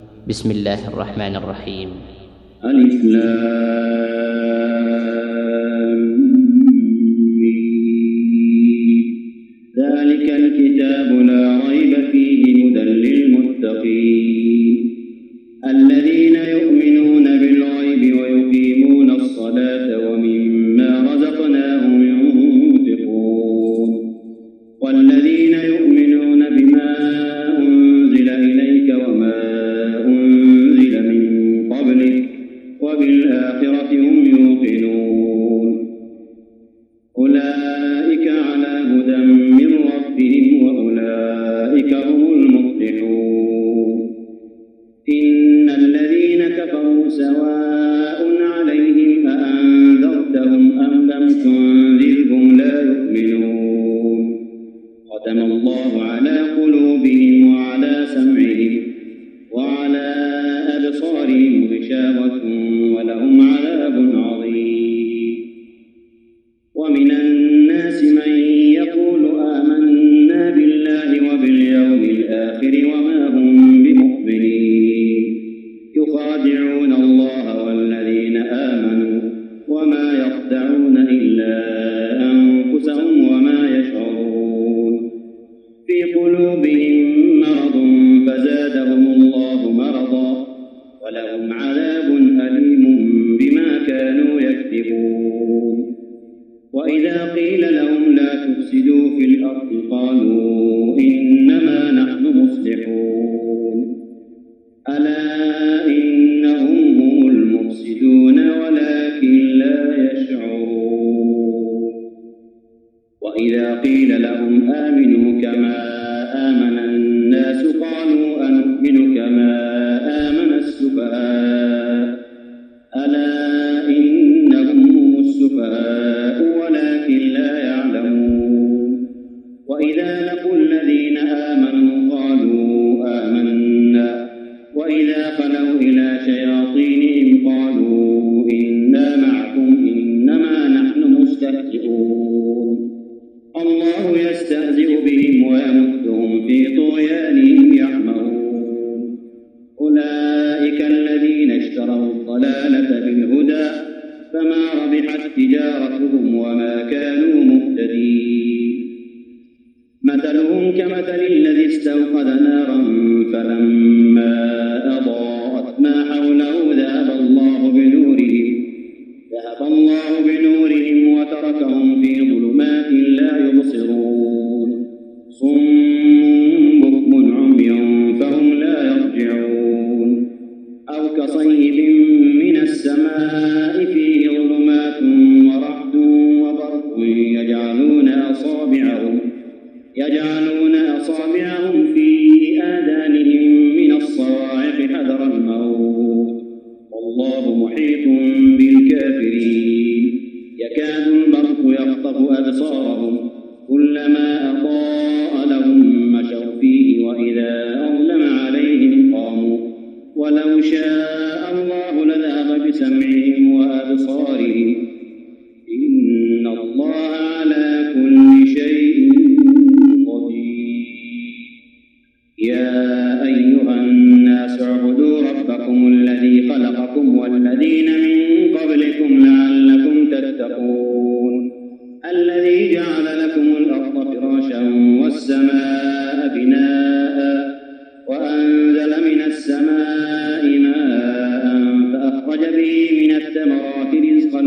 بسم الله الرحمن الرحيم. ألف لام ميم. ذلك الكتاب لا ريب فيه هدى للمتقين الذين يؤمنون بالغيب ويقيمون الصلاة ومما رزقناهم ينفقون والذين يؤمنون بما أنزل إليك وما أنزل من قبلك وبالآخرة هم يوقنون أولئك على هدى من ربهم وأولئك هم المفلحون إن الذين كفروا سواء عليهم أأنذرتهم أم لم تنذرهم لا يؤمنون ختم الله على قلوبهم وعلى سمعهم وعلى أبصارهم غشاوة ولهم عذاب عظيم. ومن الناس من يقول آمنا بالله وباليوم الآخر وما هم بمؤمنين يخادعون الله والذين آمنوا وما يخدعون إلا أنفسهم وما يشعرون في قلوبهم مرض فزادهم الله مرضا ولهم عذاب أليم بما كانوا يكذبون. وإذا قيل لهم لا تفسدوا في الأرض قالوا إنما نحن مصلحون ألا إنهم هم المفسدون ولكن لا يشعرون. وإذا قيل لهم آمنوا كما آمن الناس قالوا أنؤمن كما آمن السفهاء ألا إنهم هم السفهاء ولكن لا يعلمون. وإذا لقوا الذين آمنوا قالوا آمنا وإذا خلوا إلى شياطينهم قالوا إنا معكم إنما نحن مستهزئون الله يستهزئ بهم ويمدهم في طغيانهم يعمهون. أولئك الذين اشتروا الضلالة بالهدى فما ربحت تجارتهم وما كانوا مهتدين. مثلهم كمثل الذي استوقد نارا فلما أضاءت ما حوله ذهب الله بنورهم وتركهم في ظلمات لا يبصرون صم بكم عمي فهم لا يرجعون. أو كصيب من السماء فيه ظلمات ورعد وبرق يجعلون أصابعهم في آذانهم من الصواعق حذر الموت والله محيط بالكافرين. يكاد البرق يخطف أبصارهم كلما أضاء لهم مشوا فيه وإذا أظلم عليهم قاموا ولو شاء الله لذهب بسمعهم وأبصارهم إن الله على كل شيء قدير. يا أيها الناس اعبدوا ربكم الذي خلقكم والذين من قبلكم لعلكم تتقون الذي جعل لكم الأرض فراشا والسماء بناء وأنزل من السماء ماء فأخرج به من الثمرات رزقا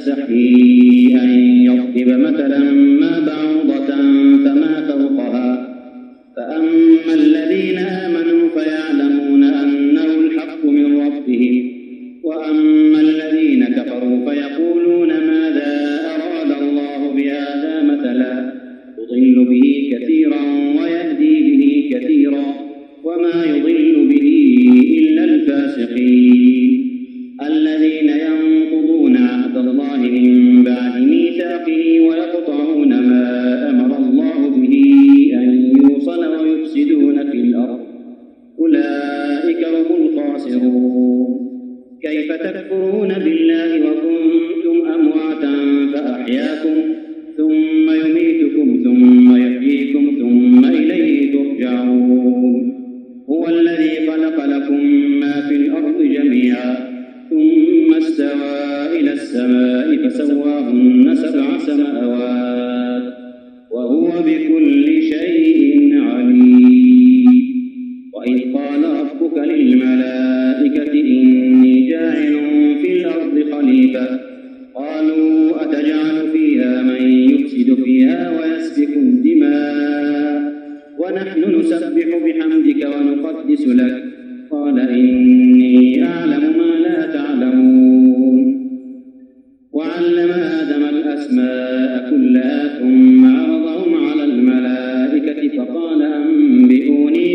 يستحيي أن يضرب مثلا ما بعوضة فما فوقها فأما الذين آمنوا فيعلمون أنه الحق من ربهم وأما الذين كفروا فيقولون ماذا أراد الله بهذا مثلا يضل به كثيرا ويهدي به كثيرا وما يضل به إلا الفاسقين الذين ينقضون عهد الله من بعد ميثاقه ويقطعون ما أمر الله به أن يوصل ويفسدون في الأرض أولئك هم الخاسرون كيف تكفرون بالله وكنتم أمواتا فأحياكم ثم يميتكم ثم يحييكم ثم إليه ترجعون هو الذي خلق لكم ما في الأرض جميعا ثم استوى إلى السماء فسواهن 7 سماوات وهو بكل شيء عليم وإذ قال ربك للملائكة إني جاعل في الأرض خليفة قالوا أتجعل فيها من يفسد فيها ويسفك الدماء ونحن نسبح بحمدك ونقدس لك قال إني أعلم ما لا تعلمون وعلم آدم الأسماء كلها ثم عرضهم على الملائكة فقال أنبئوني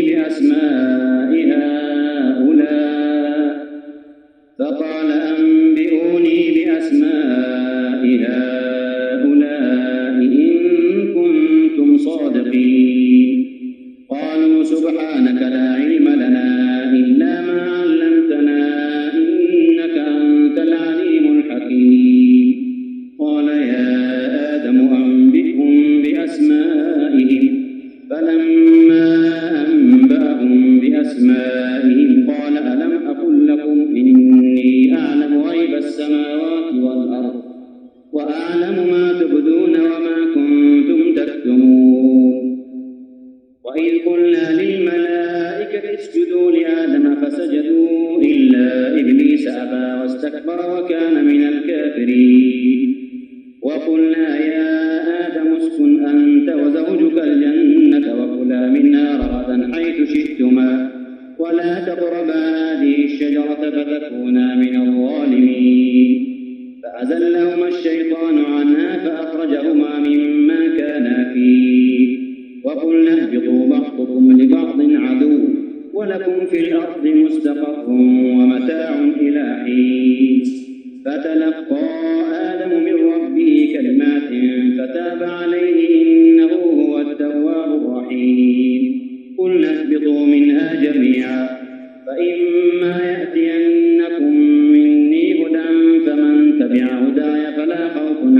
بأسماء هؤلاء إن كنتم صادقين قالوا سبحانك لا علم لنا إلا ما علمتنا إنك أنت العليم الحكيم قال يا آدم أنبئهم بأسمائهم فلما أنبأهم بأسمائهم قال ألم أقل لكم إني أعلم غيب السماوات والأرض وأعلم ما تبدون وما كنتم تكتمون وإذ قلنا للملائكة اسجدوا لآدم فسجدوا إلا إبليس أبى واستكبر وكان من الكافرين وقلنا يا آدم اسكن أنت وزوجك الجنة وكلا منها رغدا حيث شئتما ولا تقربا هذه الشجرة فتكونا من الظالمين فأزلهما الشيطان عنها فأخرجهما مما كانا فيه وقلنا اهبطوا بعضكم لبعض عدو ولكم في الأرض مستقر ومتاع إلى حين فتلقى آدم من ربه كلمات فتاب عليه إنه هو التواب الرحيم قلنا اهبطوا منها جميعا فإما يأتينكم مني هدى فمن تبع هداي فلا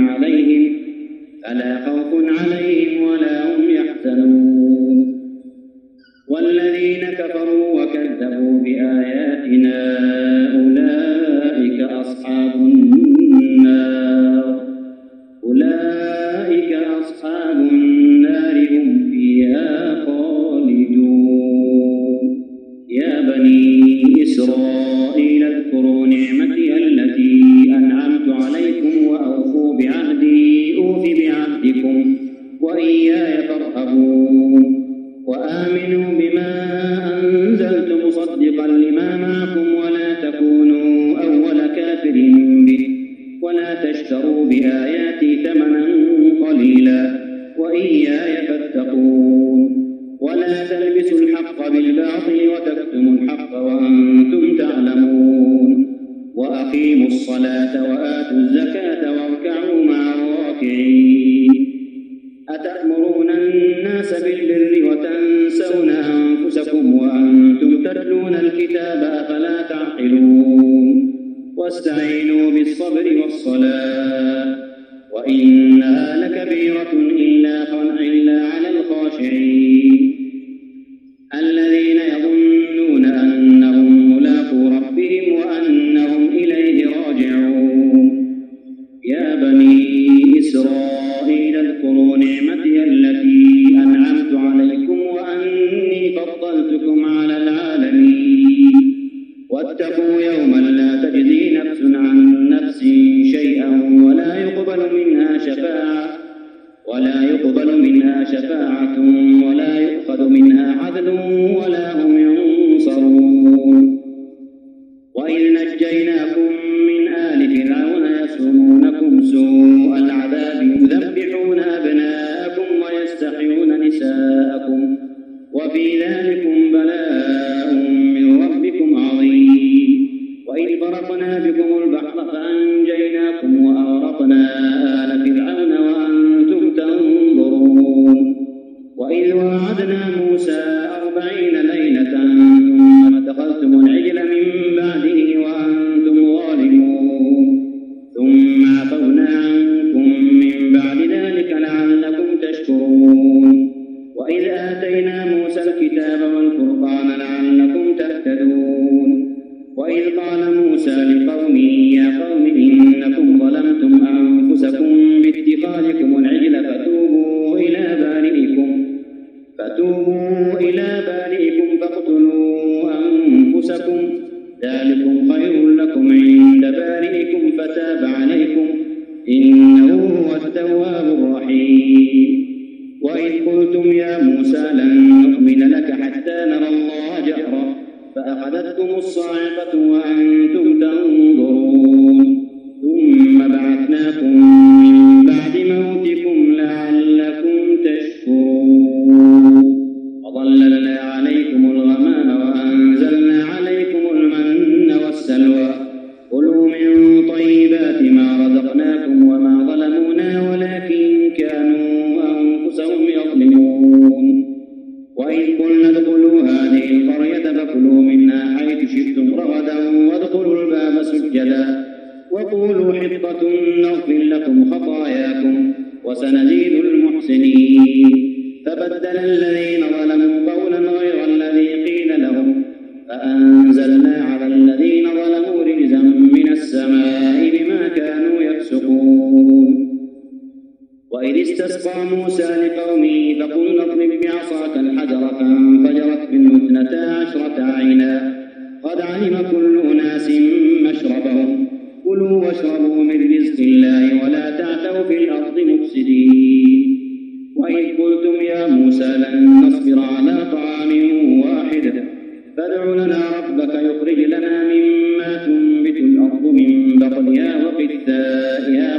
خوف عليهم ولا هم يحزنون والذين كفروا وكذبوا بآياتنا أولئك أصحاب النار هم فيها خالدون يا بني إسرائيل اذكروا نعمتي التي أنعمت عليكم وأوفوا بعهدي أوف بعهدكم وإياي فارهبون وآمنوا بما أنزلت مصدقا لما معكم ولا تكونوا أول كافر به ولا تشتروا بآياتي ثمنا قليلا وإياي فاتقون ولا تلبسوا الحق بالباطل وتكتموا الحق وأنتم تعلمون وأقيموا الصلاة وآتوا الزكاة واركعوا مع الراكعين أتأمرون الناس بالبر وتنسون أنفسكم وأنتم تتلون الكتاب أفلا تعقلون واستعينوا بالصبر والصلاة وإنها لكبيرة إلا على الخاشعين الذين يظنون أنهم ملاقو ربهم وأنهم إليه راجعون يا بني إسرائيل اذكروا نعمتي التي أنعمت عليكم وأني فضلتكم على العالمين واتقوا يوما لا تجزي نفس عن نفس شيئا ولا موسى لقومه يا قوم إنكم ظلمتم أنفسكم باتخاذكم العجل فتوبوا إلى بارئكم فاقتلوا أنفسكم ذلكم خير لكم عند بارئكم فتاب عليكم إنه هو التواب الرحيم. وإذ قلتم يا موسى لن نؤمن لك حتى نرى الله جهرا فأخذتكم الصاعقة وأنتم تنظرون ثم بعثناكم من بعد موتكم لعلكم تشكرون وظللنا عليكم الغمام وأنزلنا عليكم المن والسلوى كلوا من طيبات ما رزقناكم وما ظلمونا ولكن كانوا أنفسهم يظلمون. وإذ قلنا ادخلوا هذه القرية فكلوا منها حيث شئتم رغدا وادخلوا الباب سجدا وقولوا حطة نغفر لكم خطاياكم وسنزيد المحسنين. فبدل الذين ظلموا قولا غير الذي قيل لهم فأنزلنا على الذين ظلموا رجزا من السماء بما كانوا يفسقون. وإذ استسقى موسى لقومه فقلنا اضرب بعصاك الحجر فانفجرت منه 12 عينا قد علم كل أناس مشربهم كلوا واشربوا من رزق الله ولا تعثوا في الأرض مفسدين. وإذ قلتم يا موسى لن نصبر على طعام واحد فادع لنا ربك يخرج لنا مما تنبت الأرض من بقلها وقثائها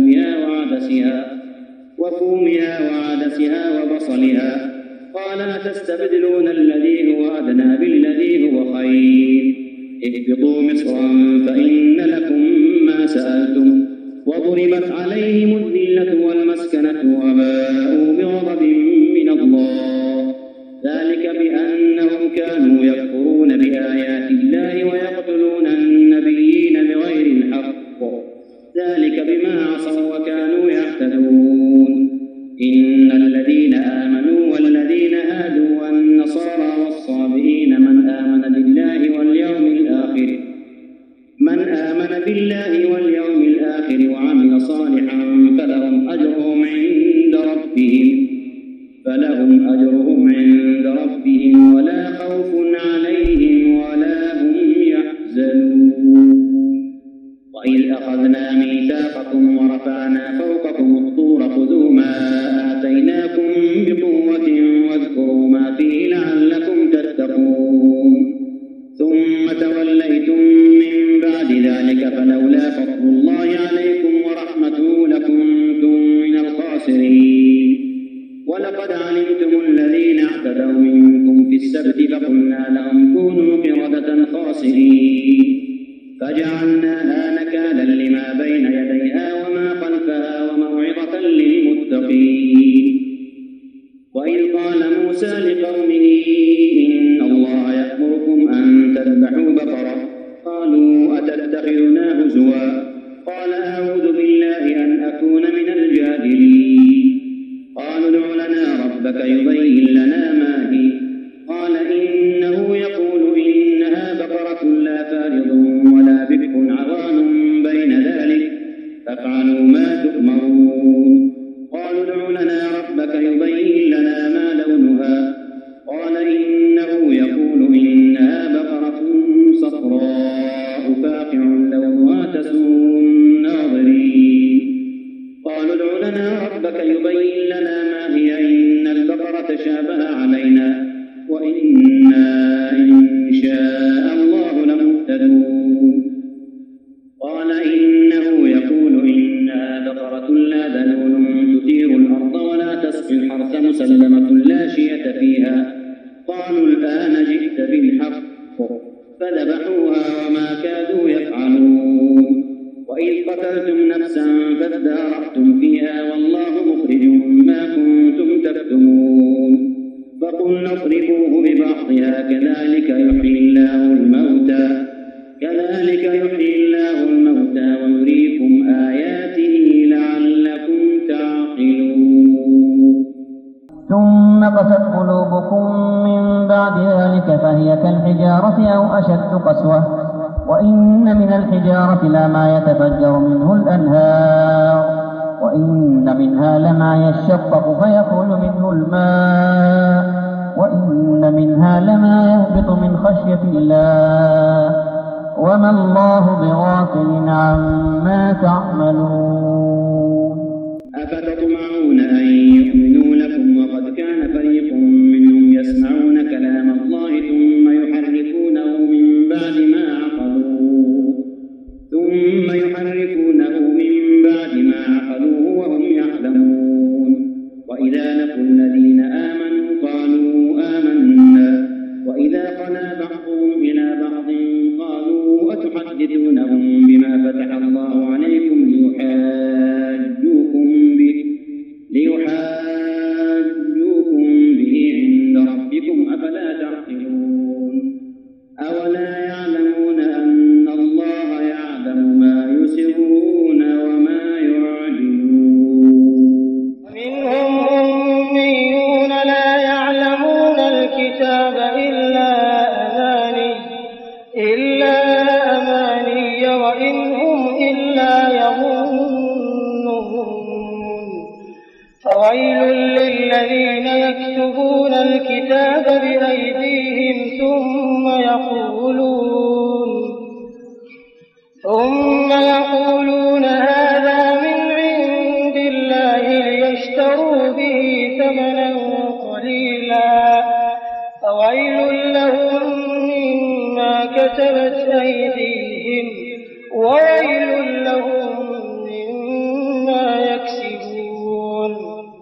وفومها وعدسها وبصلها قال أتستبدلون الذي هو أدنى بالذي هو خير اهبطوا مصرا فإن لكم ما سألتم وضربت عليهم الذلة والمسكنة وباءوا بغضب من الله ذلك بأنهم كانوا يكفرون بآيات الله ويقتلون النبيين بغير الحق ذلك بما عصوا وكانوا يعتدون. إن الذين آمنوا والذين هادوا والنصارى والصابئين من آمن بالله واليوم الآخر وعمل صالحا فلهم أجرهم عند ربهم ولا خوف عليهم ولا هم يحزنون. وإذ أخذنا ميثاقكم ورفعنا فوقكم الطور خذوا ما آتيناكم بقوة واذكروا ما فيه لعلكم تتقون ثم توليتم من بعد ذلك فلولا فضل الله عليكم ورحمته لكنتم من الخاسرين. ولقد علمتم الذين اعتدوا منكم في السبت فقلنا لهم كونوا قردة خاسرين فجعلناها نكالا لما بين يديها وما خلفها وموعظة للمتقين. وإذ قال موسى لقومه إن الله يأمركم أن تذبحوا بقرة قالوا أتتخذنا هزوا قال أعوذ بالله أن أكون من الجاهلين. قالوا ادع لنا ربك يبين لنا ما هي قال إنه يقول إنها بقرة لا فارض ولا بكر عوان بين ذلك فافعلوا ما تؤمرون. قالوا ادع لنا ربك يبين لنا ما لونها قال إنه يقول إنها بقرة صفراء فاقع لونها تسوء الناظرين. قالوا ادع لنا ربك يبين لنا ما هي إن البقرة شابه علينا وإنا إن شاء الله لمهتدون. قال إنه يقول إنها بقرة لا ذلول تثير الأرض ولا تسقي الحرث مسلمة لا شية فيها قالوا الآن جئت بالحق فذبحوها وما كادوا يفعلون. وإذ قتلتم نفسا فادارأتم فيها والله مخرج ما كنتم تكتمون. فقلنا اضربوه ببعضها كذلك يحيي الله الموتى ويريكم آياته لعلكم تعقلون. ثم قست قلوبكم من بعد ذلك فهي كالحجارة أو أشد قسوة وإن من الحجارة لما يتفجر منه الأنهار وإن منها لما يشقق فيخرج منه الماء وإن منها لما يهبط من خشية الله وما الله بغافل عما تعملون. أفتطمعون أن يؤمنوا لكم وقد كان فريق منهم يسمعون كلام الله ثم يحرفونه من بعد ما عقلوه وهم يعلمون. وإذا لقوا الذين آمنوا قالوا آمنا وإذا خلا بعضهم إلى بعض قالوا أتحدثونهم بما فتح الله عليكم ليحاجوكم به عند ربكم أفلا تعقلون. أولا يعلمون أن الله يعلم ما يسرون وما يعلنون. منهم أميون لا يعلمون الكتاب إلا أماني وإن هم إلا يظنون. فويل للذين يكتبون الكتاب بأيديهم ثم يقولون هذا من عند الله ليشتروا به ثمنا قليلا فويل لهم مما كتبت أيديهم وويل لهم مما يكسبون.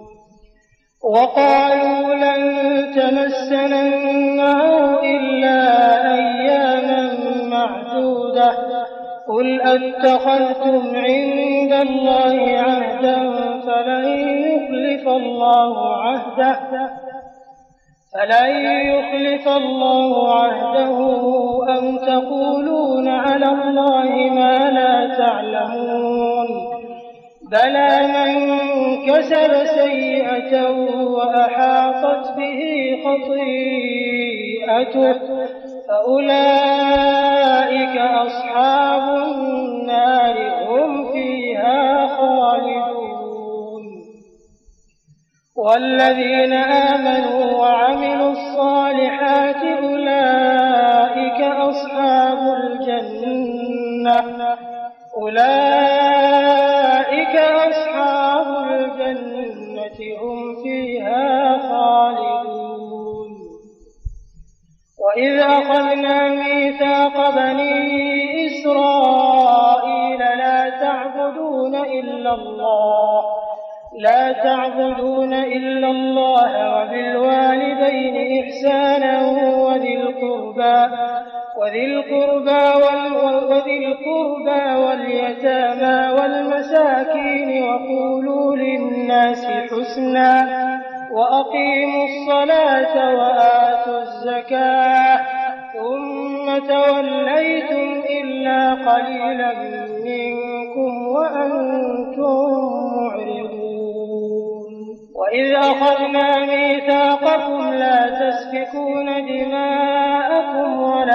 وقالوا لن تمسنا النار إلا أياما معدودة قل أتخذتم عند الله عهدا فلن يخلف الله عهده أم تقولون على الله ما لا تعلمون. بلى من كسب سيئة وأحاطت به خطيئته فأولئك أصحاب النار هم فيها خالدون. والذين آمنوا وعملوا الصالحات أولئك أصحاب الجنة هم فيها خالدون. وإذ أخذنا ميثاق بني إسرائيل لا تعبدون إلا الله وبالوالدين إحسانا وذي القربى واليتامى والمساكين وقولوا للناس حسنا وأقيموا الصلاة وآتوا الزكاة ثم توليتم إلا قليلا منكم وأنتم معرضون. وإذ أخذنا ميثاقكم لا تسفكون دماءكم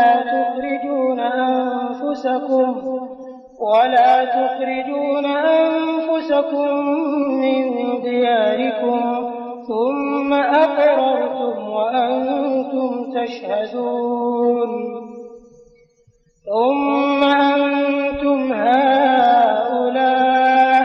ولا تخرجون أنفسكم من دياركم ثم أقررتم وأنتم تشهدون. ثم أنتم هؤلاء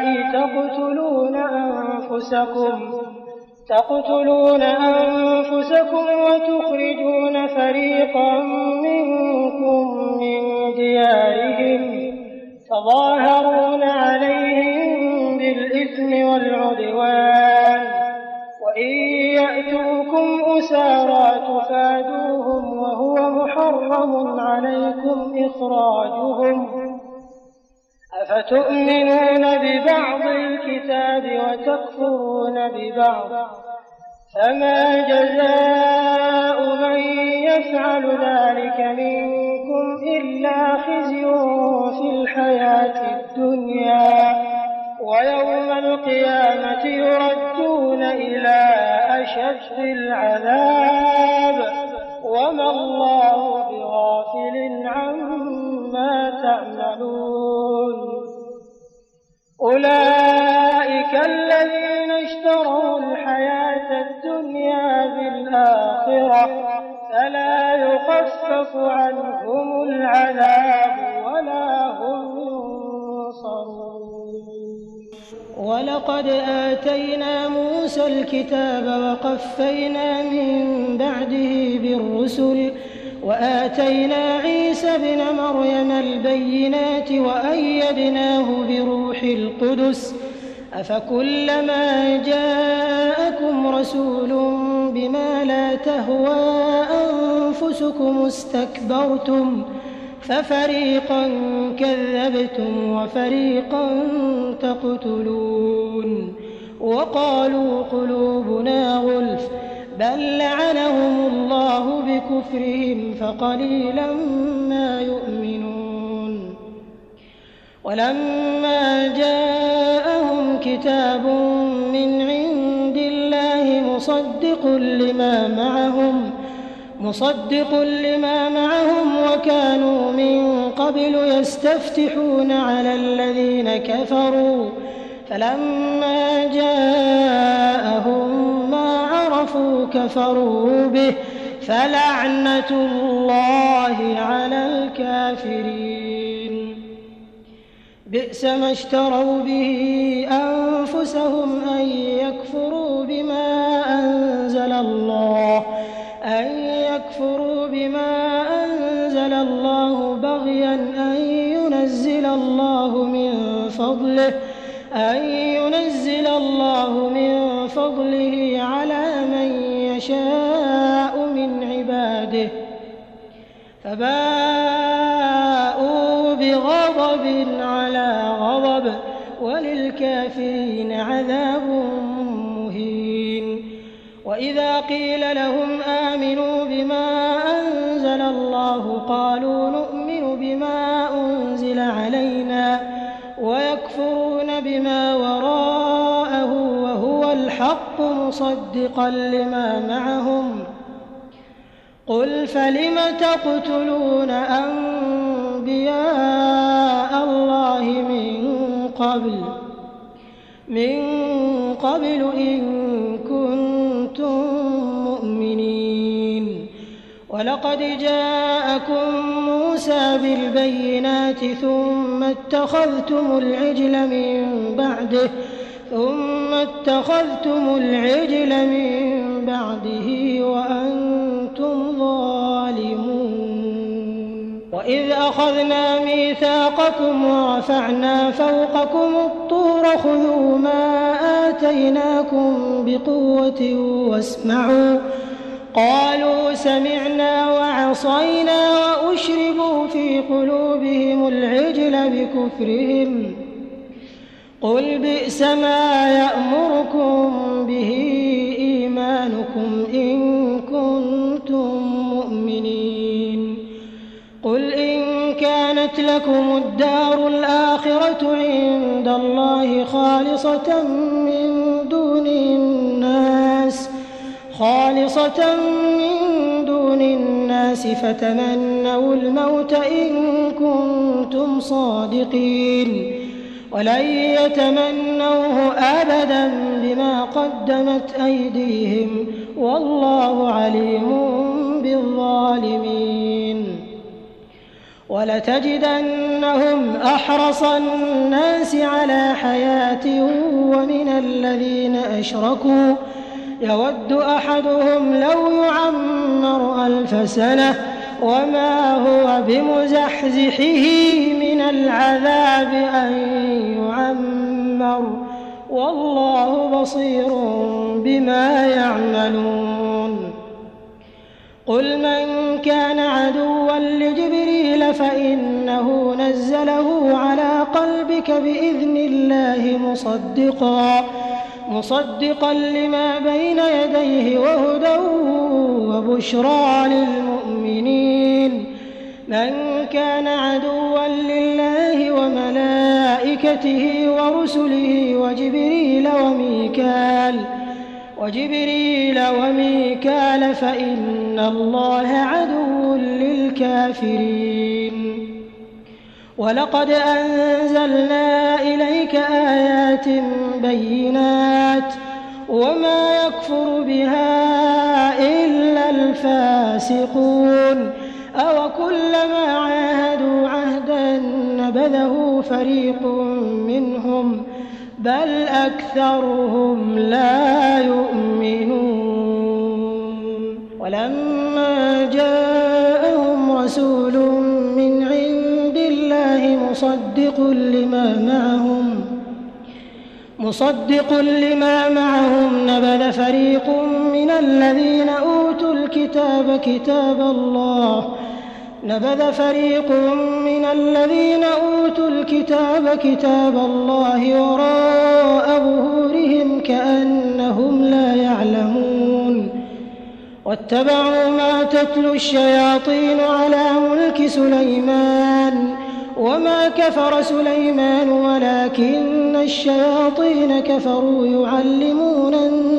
تقتلون أنفسكم وتخرجون فريقا منكم من ديارهم تظاهرون عليهم بالإثم والعدوان وإن يأتوكم أسارى تفادوهم وهو محرم عليكم إخراجهم أفتؤمنون ببعض الكتاب وتكفرون ببعض فما جزاء من يفعل ذلك منكم إلا خزي في الحياة الدنيا ويوم القيامة يردون إلى أشد العذاب وما الله بغافل عما تَعْمَلُونَ أُولَئِكَ الَّذِينَ اشْتَرَوُا الْحَيَاةَ الدُّنْيَا بِالْآخِرَةِ فَلَا يُخَفَّفُ عَنْهُمُ الْعَذَابُ وَلَا هُمْ يُنصَرُونَ وَلَقَدْ آتَيْنَا مُوسَى الْكِتَابَ وَقَفَّيْنَا مِن بَعْدِهِ بِالرُّسُلِ وآتينا عيسى ابن مريم البينات وأيدناه بروح القدس أفكلما جاءكم رسول بما لا تهوى أنفسكم استكبرتم ففريقا كذبتم وفريقا تقتلون وقالوا قلوبنا غلف بل لعنهم الله بكفرهم فقليلا ما يؤمنون ولما جاءهم كتاب من عند الله مصدق لما معهم وكانوا من قبل يستفتحون على الذين كفروا فلما جاءهم ما عرفوا كفروا به فلعنة الله على الكافرين بئس ما اشتروا به أنفسهم أن يكفروا بما أنزل الله بغيا أن ينزل الله من فضله على من يشاء من عباده فباءوا بغضب على غضب وللكافرين عذاب مهين وإذا قيل لهم آمنوا بما أنزل الله قالوا نؤمن بما أنزل علينا ويكفرون بما وراءه وهو الحق مصدقا لما معهم قل فلم تقتلون أنبياء الله من قبل إن كنتم مؤمنين ولقد جاءكم موسى بالبينات ثم اتخذتم العجل من بعده وأنتم ظالمون وإذ أخذنا ميثاقكم ورفعنا فوقكم الطور خذوا ما آتيناكم بقوة واسمعوا قالوا سمعنا وعصينا وأشربوا في قلوبهم العجل بكفرهم قل بئس ما يأمركم به إيمانكم إن كنتم مؤمنين قل إن كانت لكم الدار الآخرة عند الله خالصة من دون الناس فتمنوا الموت إن كنتم صادقين ولن يتمنوه أبدا بما قدمت أيديهم والله عليم بالظالمين ولتجدنهم أحرص الناس على حياة ومن الذين أشركوا يود أحدهم لو يعمر 1000 سنة وما هو بمزحزحه من العذاب أن يعمر والله بصير بما يعملون قل من كان عدوا لجبريل فإنه نزله على قلبك بإذن الله مصدقا لما بين يديه وهدى وبشرى للمؤمنين من كان عدوا لله وملائكته ورسله وجبريل وميكال فإن الله عدو للكافرين ولقد أنزلنا إليك آيات بينات وما يكفر بها إلا الفاسقون أوكلما عاهدوا عهدا نبذه فريق منهم بل أكثرهم لا يؤمنون ولما جاءهم رسول من عند الله مصدق لما معهم نبذ فريق من الذين أوتوا الكتاب كتاب الله وراء ظهورهم كأنهم لا يعلمون واتبعوا ما تتلو الشياطين على ملك سليمان وما كفر سليمان ولكن الشياطين كفروا يعلمون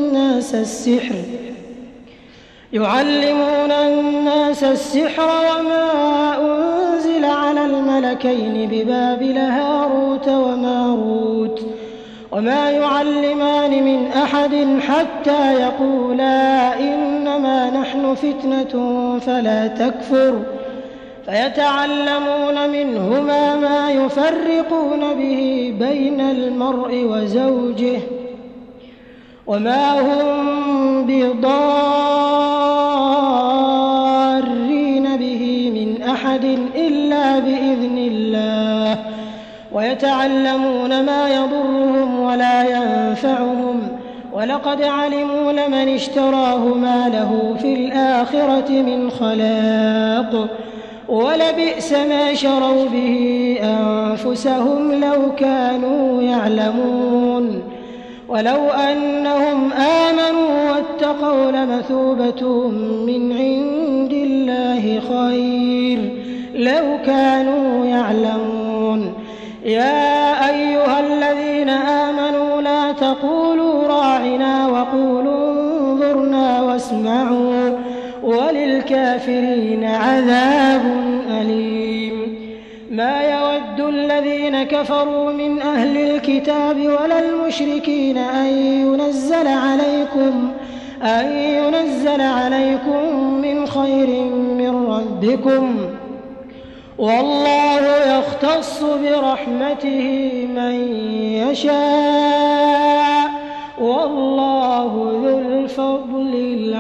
الناس السحر وما أنزل على الملكين ببابل هاروت وماروت وما يعلمان من أحد حتى يقولا إنما نحن فتنة فلا تكفر فيتعلمون منهما ما يفرقون به بين المرء وزوجه وما هم بضارين به من أحد إلا بإذن الله ويتعلمون ما يضرهم ولا ينفعهم ولقد علموا لمن اشتراه ما له في الآخرة من خلاق ولبئس ما شروا به أنفسهم لو كانوا يعلمون ولو أنهم آمنوا واتقوا لمثوبة من عند الله خير لو كانوا يعلمون يا أيها الذين آمنوا لا تقولوا راعنا وقولوا انظرنا واسمعوا وللكافرين عذاب أليم ما يود الذين كفروا من أهل الكتاب ولا المشركين أن ينزل عليكم من خير من ربكم والله يختص برحمته من يشاء والله ذو الفضل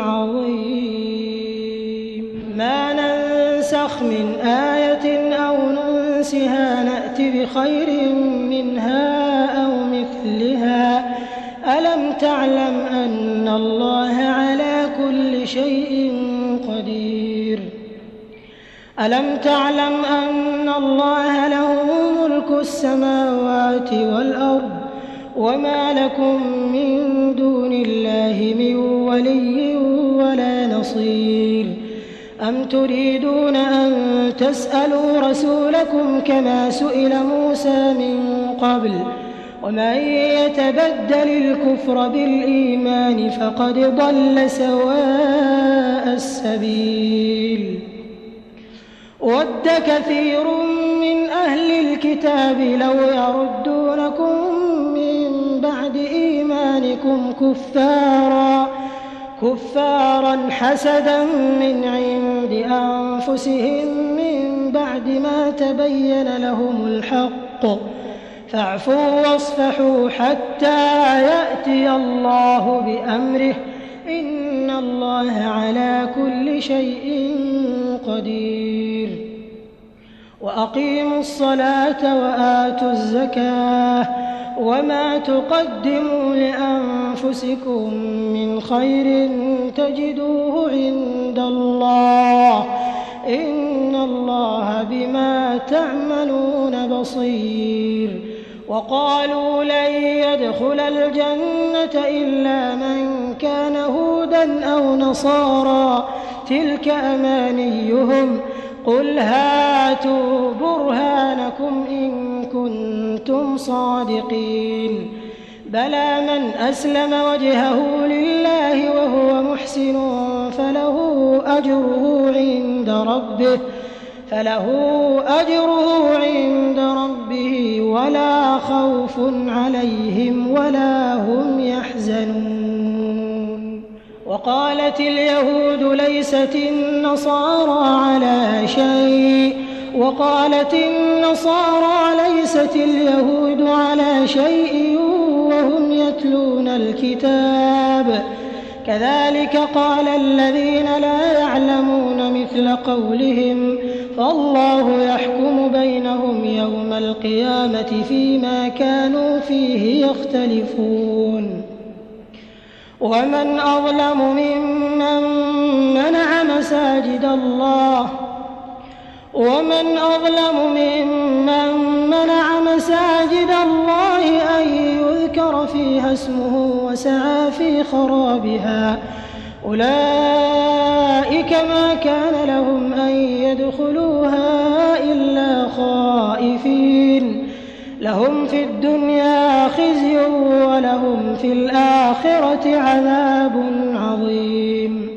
العظيم ما ننسخ من آية أو ننسها نأت بخير منها أو مثلها ألم تعلم أن الله على كل شيء قدير ألم تعلم أن الله له ملك السماوات والأرض وما لكم من دون الله من ولي ولا نصير أم تريدون أن تسألوا رسولكم كما سئل موسى من قبل ومن يتبدل الكفر بالإيمان فقد ضل سواء السبيل ود كثير من أهل الكتاب لو يردونكم من بعد إيمانكم كفارا حسدا من عند أنفسهم من بعد ما تبين لهم الحق فاعفوا واصفحوا حتى يأتي الله بأمره إن الله على كل شيء قدير وأقيموا الصلاة وآتوا الزكاة وما تقدموا لأنفسكم من خير تجدوه عند الله إن الله بما تعملون بصير وقالوا لن يدخل الجنة إلا من كان هودا أو نصارى تلك أمانيهم قل هاتوا برهانكم إن كنتم صادقين بلى من أسلم وجهه لله وهو محسن فله فله أجره عند ربه ولا خوف عليهم ولا هم يحزنون. وقالت اليهود ليست النصارى على شيء وقالت النصارى ليست اليهود على شيء وهم يتلون الكتاب كذلك قال الذين لا يعلمون مثل قولهم فالله يحكم بينهم يوم القيامة فيما كانوا فيه يختلفون. ومن أظلم ممن منع مساجد الله أن يذكر فيها اسمه وسعى في خرابها أولئك ما كان لهم أن يدخلوها إلا خائفين لهم في الدنيا خزي ولهم في الآخرة عذاب عظيم.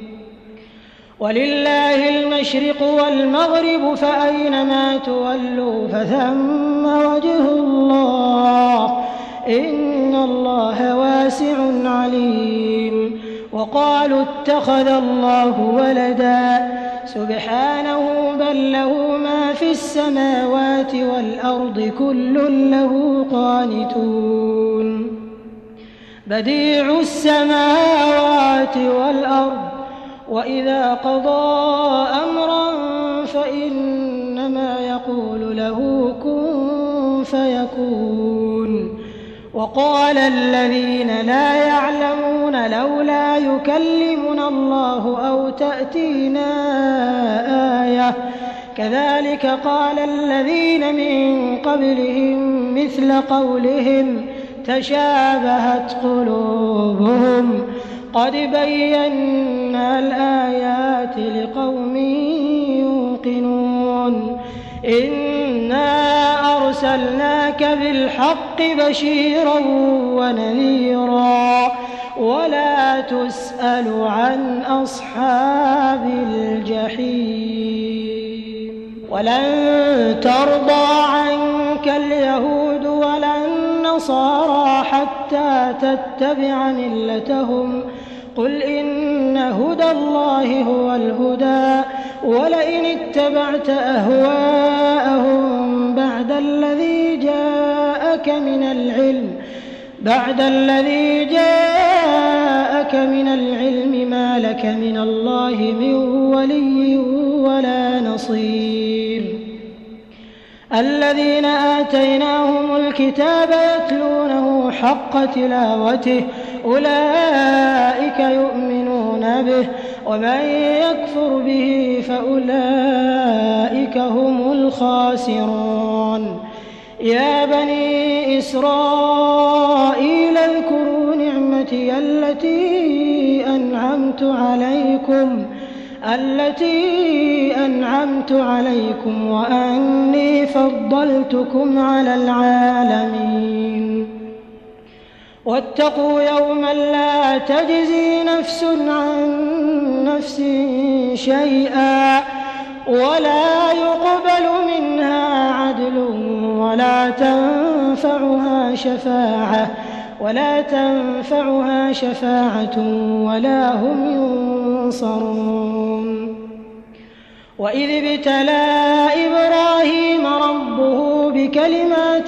ولله المشرق والمغرب فأينما تولوا فثم وجه الله إن الله واسع عليم. وقالوا اتخذ الله ولدا سبحانه بل له ما في السماوات والأرض كل له قانتون. بديع السماوات والأرض وإذا قضى أمرا فإنما يقول له كن فيكون. وقال الذين لا يعلمون لولا يكلمنا الله أو تأتينا آية كذلك قال الذين من قبلهم مثل قولهم تشابهت قلوبهم قد بينا الآيات لقوم يوقنون. إنا أرسلناك بالحق بشيرا ونذيرا ولا تسأل عن أصحاب الجحيم. ولن ترضى عنك اليهود ولا النصارى حتى تتبع ملتهم قل إن هدى الله هو الهدى ولئن اتبعت أهواءهم بعد الذي جاءك من العلم ما لك من الله من ولي ولا نصير. الذين آتيناهم الكتاب يتلونه حق تلاوته أولئك يؤمنون به ومن يكفر به فأولئك هم الخاسرون. يا بني إسرائيل اذكروا نعمتي التي أنعمت عليكم وأني فضلتكم على العالمين. واتقوا يوما لا تجزي نفس عن نفس شيئا ولا يقبل منها عدل ولا تنفعها شفاعة ولا هم ينصرون. وإذ ابتلى إبراهيم ربه بكلمات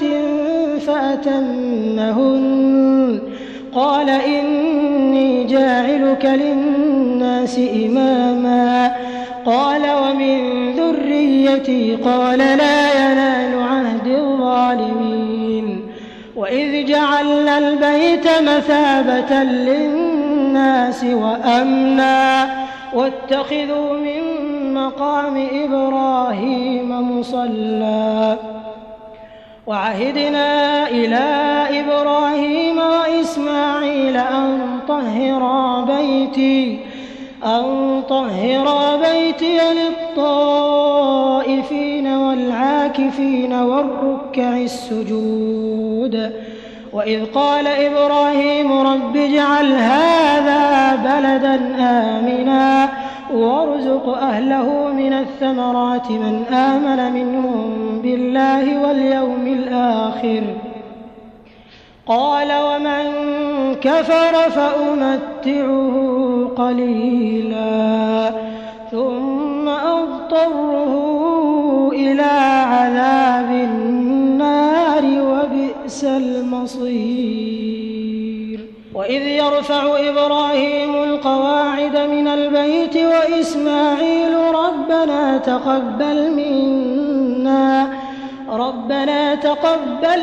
فأتمهن قال إني جاعلك للناس إماما قال ومن ذريتي قال لا ينال عهد الظالمين. وإذ جعلنا البيت مثابة للناس وأمنا واتخذوا من مقام إبراهيم مصلى وعهدنا إلى إبراهيم وإسماعيل أن طهرا بيتي للطائفين والعاكفين والركع السجود. وإذ قال إبراهيم رب اجعل هذا بلدا آمنا وارزق أهله من الثمرات من آمن منهم بالله واليوم الآخر. قال ومن كفر فأمتعه قليلا ثم أضطره إلى عذاب النار وبئس المصير. وإذ يرفع إبراهيم القواعد من البيت وإسماعيل ربنا تقبل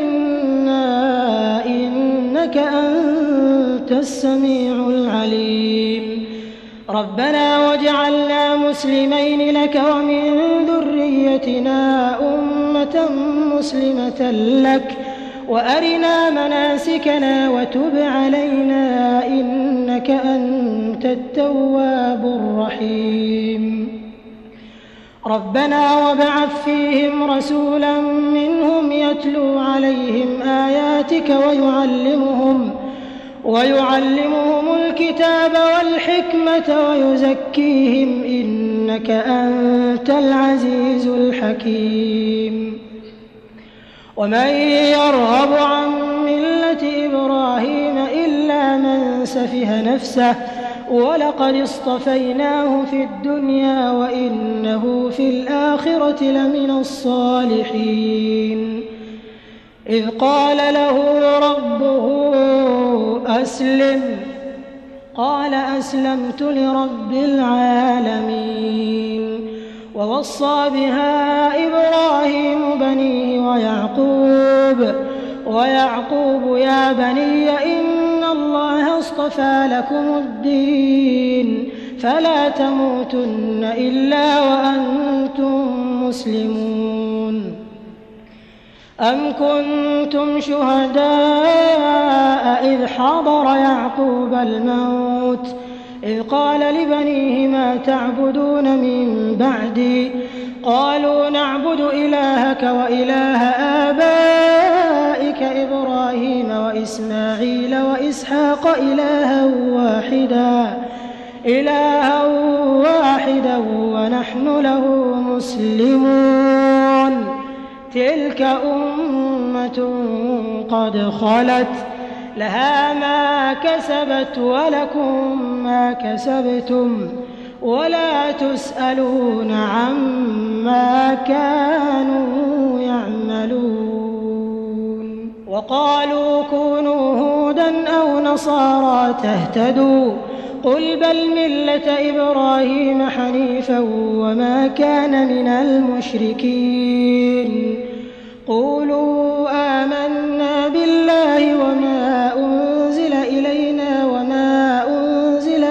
منا إنك أنت السميع العليم. ربنا واجعلنا مسلمين لك ومن ذريتنا أمة مسلمة لك وأرنا مناسكنا وتب علينا إنك أنت التواب الرحيم. ربنا وابعث فيهم رسولا منهم يتلو عليهم آياتك ويعلمهم الكتاب والحكمة ويزكيهم إنك أنت العزيز الحكيم. ومن يرغب عن ملة إبراهيم إلا من سفه نفسه ولقد اصطفيناه في الدنيا وإنه في الآخرة لمن الصالحين. إذ قال له ربه أسلم قال أسلمت لرب العالمين. ووصى بها إبراهيم بنيه ويعقوب يا بني إن الله اصطفى لكم الدين فلا تموتن إلا وأنتم مسلمون. أم كنتم شهداء إذ حضر يعقوب الموت إذ قال لبنيه ما تعبدون من بعدي قالوا نعبد إلهك وإله آبائك إبراهيم وإسماعيل وإسحاق إلها واحدا ونحن له مسلمون. تلك أمة قد خلت لها ما كسبت ولكم ما كسبتم ولا تسألون عما كانوا يعملون. وقالوا كونوا هودا أو نصارى تهتدوا قل بل ملة إبراهيم حنيفا وما كان من المشركين. قولوا آمنا بالله وما أنزل إلينا وما أنزل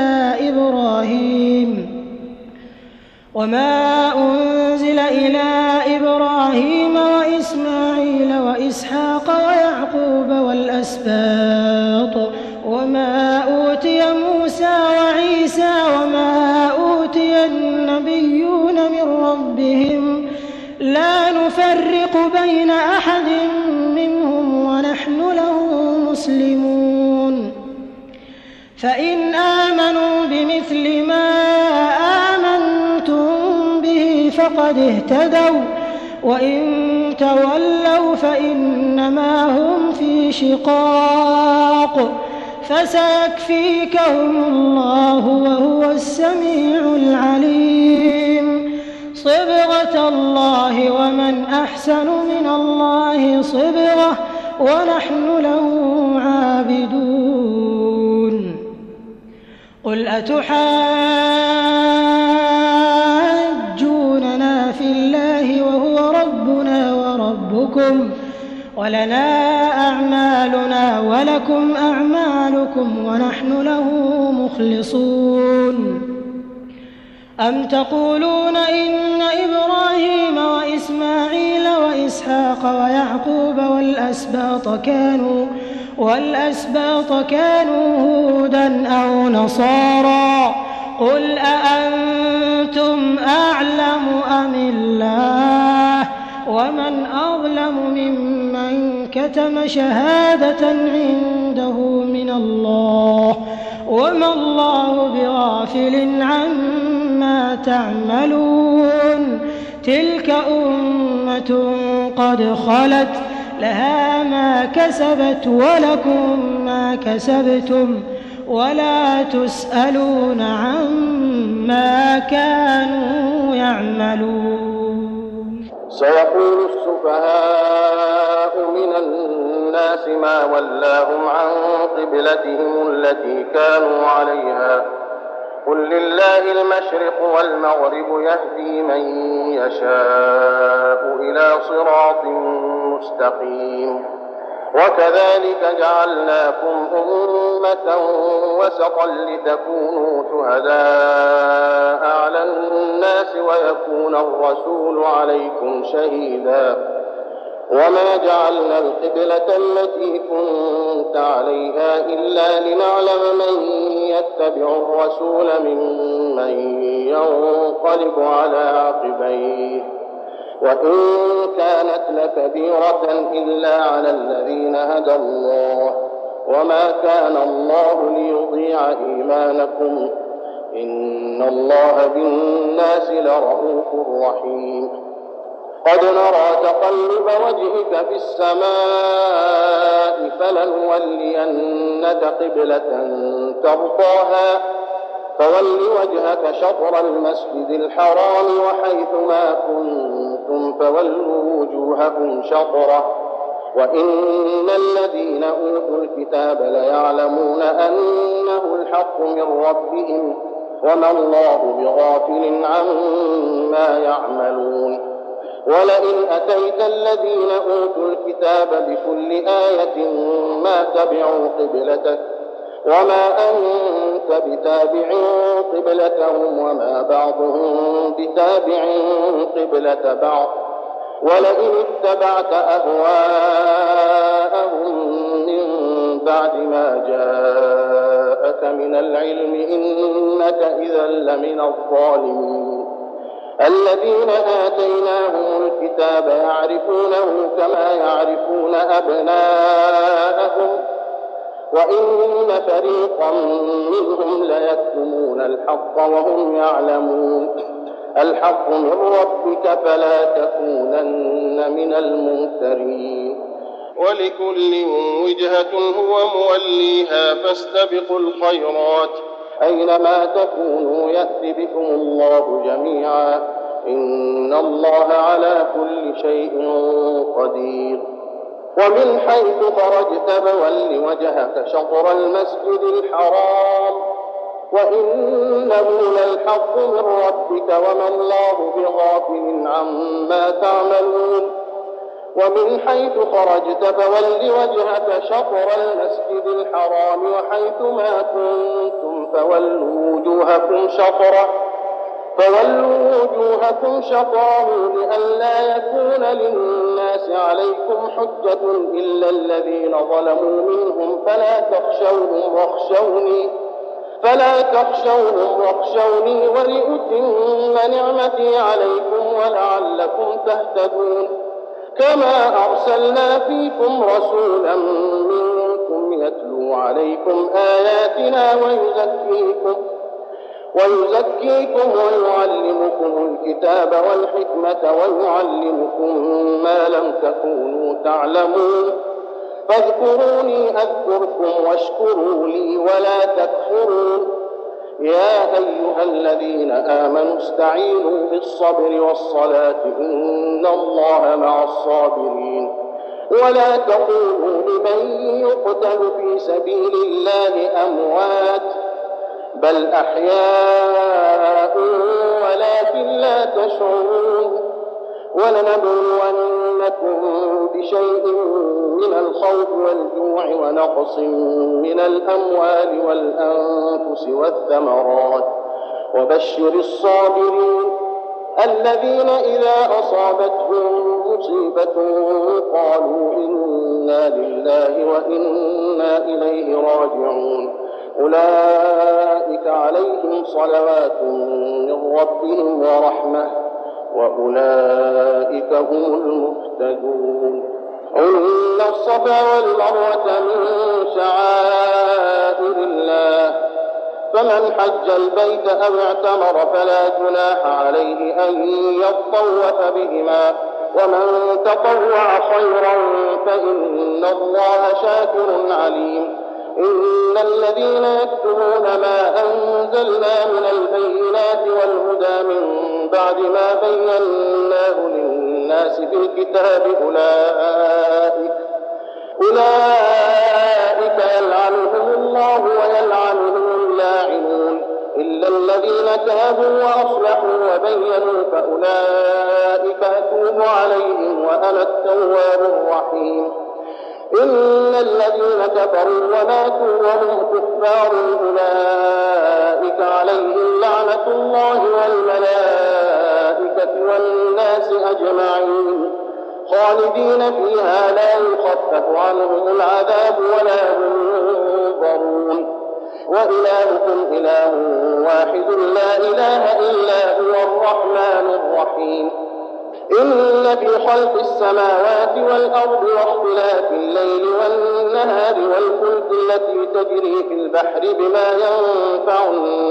إلى إبراهيم وإسماعيل وإسحاق ويعقوب والأسباط وما أوتي موسى وعيسى وما أوتي النبيون من ربهم لا نفرق بين أحد منهم ونحن له مسلمون. فإن آمنوا بمثل ما آمنتم به فقد اهتدوا وإن تولوا فإنما هم في شقاق فسيكفيكهم الله وهو السميع العليم. صبغة الله ومن أحسن من الله صبغة ونحن له عابدون. قل أتحاجوننا في الله وهو ربنا وربكم ولنا أعمالنا ولكم أعمالكم ونحن له مخلصون. أم تقولون إن إبراهيم وإسماعيل وإسحاق ويعقوب والأسباط كانوا هودا أو نصارى قل أأنتم أعلم أم الله ومن أظلم ممن كتم شهادة عنده من من الله وما الله بغافل عما تعملون تلك أمة قد خلت لها ما كسبت ولكم ما كسبتم ولا تسألون عما كانوا يعملون. سيقول السفهاء من الناس ما ولاهم عن قبلتهم التي كانوا عليها قل لله المشرق والمغرب يهدي من يشاء إلى صراط مستقيم وكذلك جعلناكم أمة وسطا لتكونوا شهداء على الناس ويكون الرسول عليكم شهيدا وما جعلنا القبلة التي كنت عليها إلا لنعلم من يتبع الرسول ممن ينقلب على عقبيه وإن كانت لكبيرة إلا على الذين هدى الله وما كان الله ليضيع إيمانكم إن الله بالناس لرءوف رحيم. قد نرى تقلب وجهك في السماء فلنولينك قبلة ترضاها فول وجهك شطر المسجد الحرام وحيث ما كنتم فولوا وجوهكم شطره وإن الذين أوتوا الكتاب ليعلمون أنه الحق من ربهم وما الله بغافل عما يعملون. ولئن أتيت الذين أوتوا الكتاب بكل آية ما تبعوا قبلتك وما أنت بتابع قبلتهم وما بعضهم بتابع قبلة بعض ولئن اتبعت أهواءهم من بعد ما جاءك من العلم إنك إذا لمن الظالمين. الذين آتيناهم الكتاب يعرفونه كما يعرفون أبناءهم وإن فريقا منهم ليكتمون الحق وهم يعلمون. الحق من ربك فلا تكونن من الممترين. ولكل وجهة هو موليها فاستبقوا الخيرات أينما تكونوا يأت بكم الله جميعا إن الله على كل شيء قدير. ومن حيث خرجت فول وجهك شطر المسجد الحرام وإنه للحق من ربك وما الله بغافل عما تعملون. ومن حيث خرجت فول وجهك شطر المسجد الحرام وحيث ما كنتم فولوا وجوهكم شطره لئلا يكون للناس عليكم حجة إلا الذين ظلموا منهم فلا تخشوهم واخشوني ولأتم نعمتي عليكم ولعلكم تهتدون. كما أرسلنا فيكم رسولا منكم يتلو عليكم آياتنا ويزكيكم ويعلمكم الكتاب والحكمة ويعلمكم ما لم تكونوا تعلمون. فاذكروني أذكركم واشكروا لي ولا تكفرون. يا أيها الذين آمنوا استعينوا بالصبر والصلاة إن الله مع الصابرين. ولا تقولوا لمن يقتل في سبيل الله أموات بل أحياء ولكن لا تشعرون. ولنبلونكم بشيء من الخوف والجوع ونقص من الأموال والأنفس والثمرات وبشر الصابرين الذين إذا أصابتهم مصيبة قالوا إنا لله وإنا إليه راجعون. أولئك عليهم صلوات من ربهم ورحمة وأولئك هم المهتدون. إن الصفا والمروة من شعائر الله فمن حج البيت أو اعتمر فلا جناح عليه أن يطوف بهما ومن تطوع خيرا فإن الله شاكر عليم إن الذين يكتمون ما أنزلنا من البينات والهدى من بعد ما بيناه للناس في الكتاب أولئك يلعنهم الله ويلعنهم اللاعنون إلا الذين تابوا وأصلحوا وبينوا فأولئك أتوب عليهم وأنا التواب الرحيم إن الذين كفروا وماتوا وهم كفار أولئك عليهم لعنة الله والملائكة والناس أجمعين خالدين فيها لا يخفف عنهم العذاب ولا هم ينظرون وإلهكم إله واحد لا إله إلا هو الرحمن الرحيم إن في خلق السماوات والأرض واختلاف الليل والنهار والفلك التي تجري في البحر بما ينفع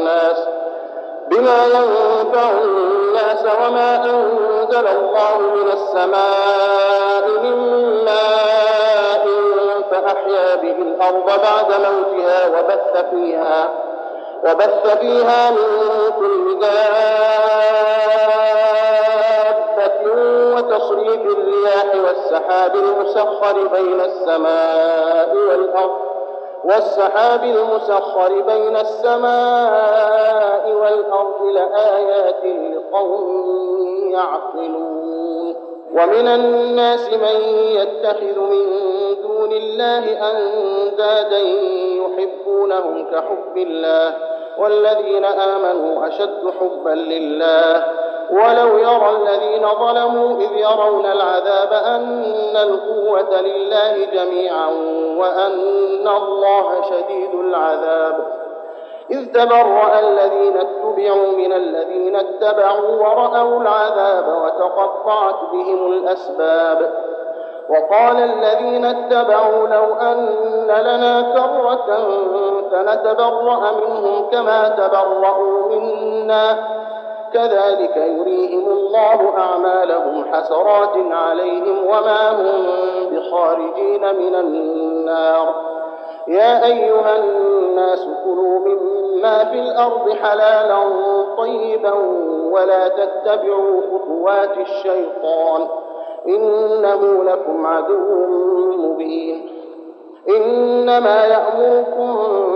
الناس وما أنزل الله من السماء من ماء فأحيا به الأرض بعد موتها وبث فيها من كل دابة وتصريف الرياح والسحاب المسخر بين السماء والأرض لآيات لقوم يعقلون ومن الناس من يتخذ من دون الله أندادا يحبونهم كحب الله والذين آمنوا أشد حبا لله ولو يرى الذين ظلموا إذ يرون العذاب أن القوة لله جميعا وأن الله شديد العذاب إذ تبرأ الذين اتبعوا من الذين اتبعوا ورأوا العذاب وتقطعت بهم الأسباب وقال الذين اتبعوا لو أن لنا كرة فنتبرأ منهم كما تبرأوا منا كذلك يريهم الله أعمالهم حسرات عليهم وما هم بخارجين من النار يا أيها الناس كلوا مما في الأرض حلالا طيبا ولا تتبعوا خطوات الشيطان إنه لكم عدو مبين إنما يأمركم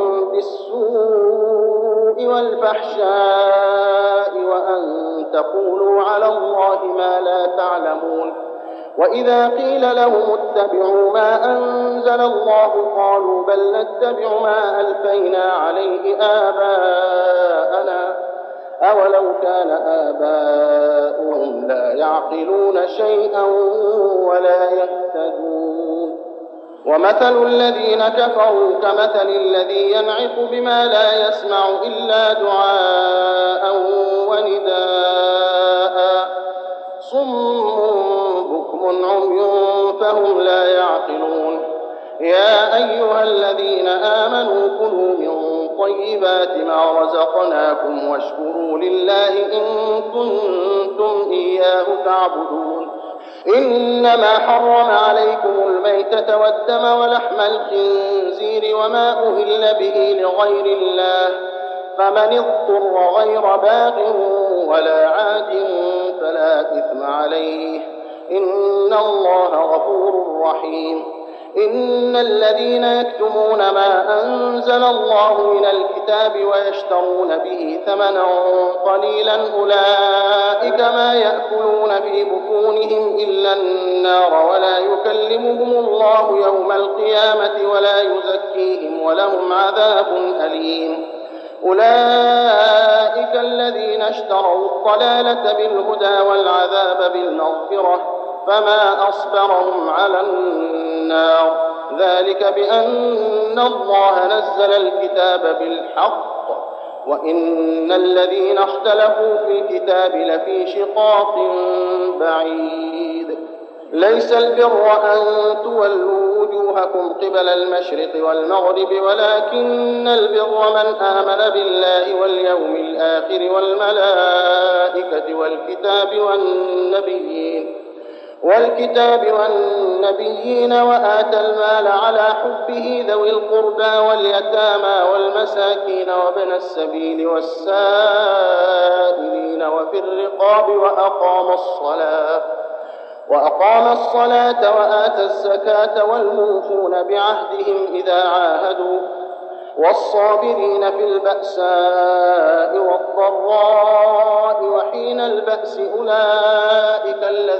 بالسوء والفحشاء وأن تقولوا على الله ما لا تعلمون وإذا قيل لهم اتبعوا ما أنزل الله قالوا بل نتبع ما ألفينا عليه آباءنا أولو كان آباؤهم لا يعقلون شيئا ولا يهتدون ومثل الذين كفروا كمثل الذي ينعق بما لا يسمع إلا دعاء ونداء صم بكم عمي فهم لا يعقلون يا أيها الذين آمنوا كلوا من طيبات ما رزقناكم واشكروا لله إن كنتم إياه تعبدون إنما حرم عليكم الميتة والدم ولحم الخنزير وما أهل به لغير الله فمن اضطر غير باغ ولا عاد فلا إثم عليه إن الله غفور رحيم إن الذين يكتمون ما أنزل الله من الكتاب ويشترون به ثمنا قليلا أولئك ما يأكلون في بطونهم إلا النار ولا يكلمهم الله يوم القيامة ولا يزكيهم ولهم عذاب أليم أولئك الذين اشتروا الضلالة بالهدى والعذاب بالمغفرة فما أصبرهم على النار ذلك بأن الله نزل الكتاب بالحق وإن الذين اختلفوا في الكتاب لفي شقاق بعيد ليس البر أن تولوا وجوهكم قبل المشرق والمغرب ولكن البر من آمن بالله واليوم الآخر والملائكة والكتاب والنبيين وآتى المال على حبه ذوي القربى واليتامى والمساكين وابن السبيل والسائلين وفي الرقاب وأقام الصلاة وآتى الزكاة والموفون بعهدهم إذا عاهدوا والصابرين في البأساء والضراء وحين البأس أولئك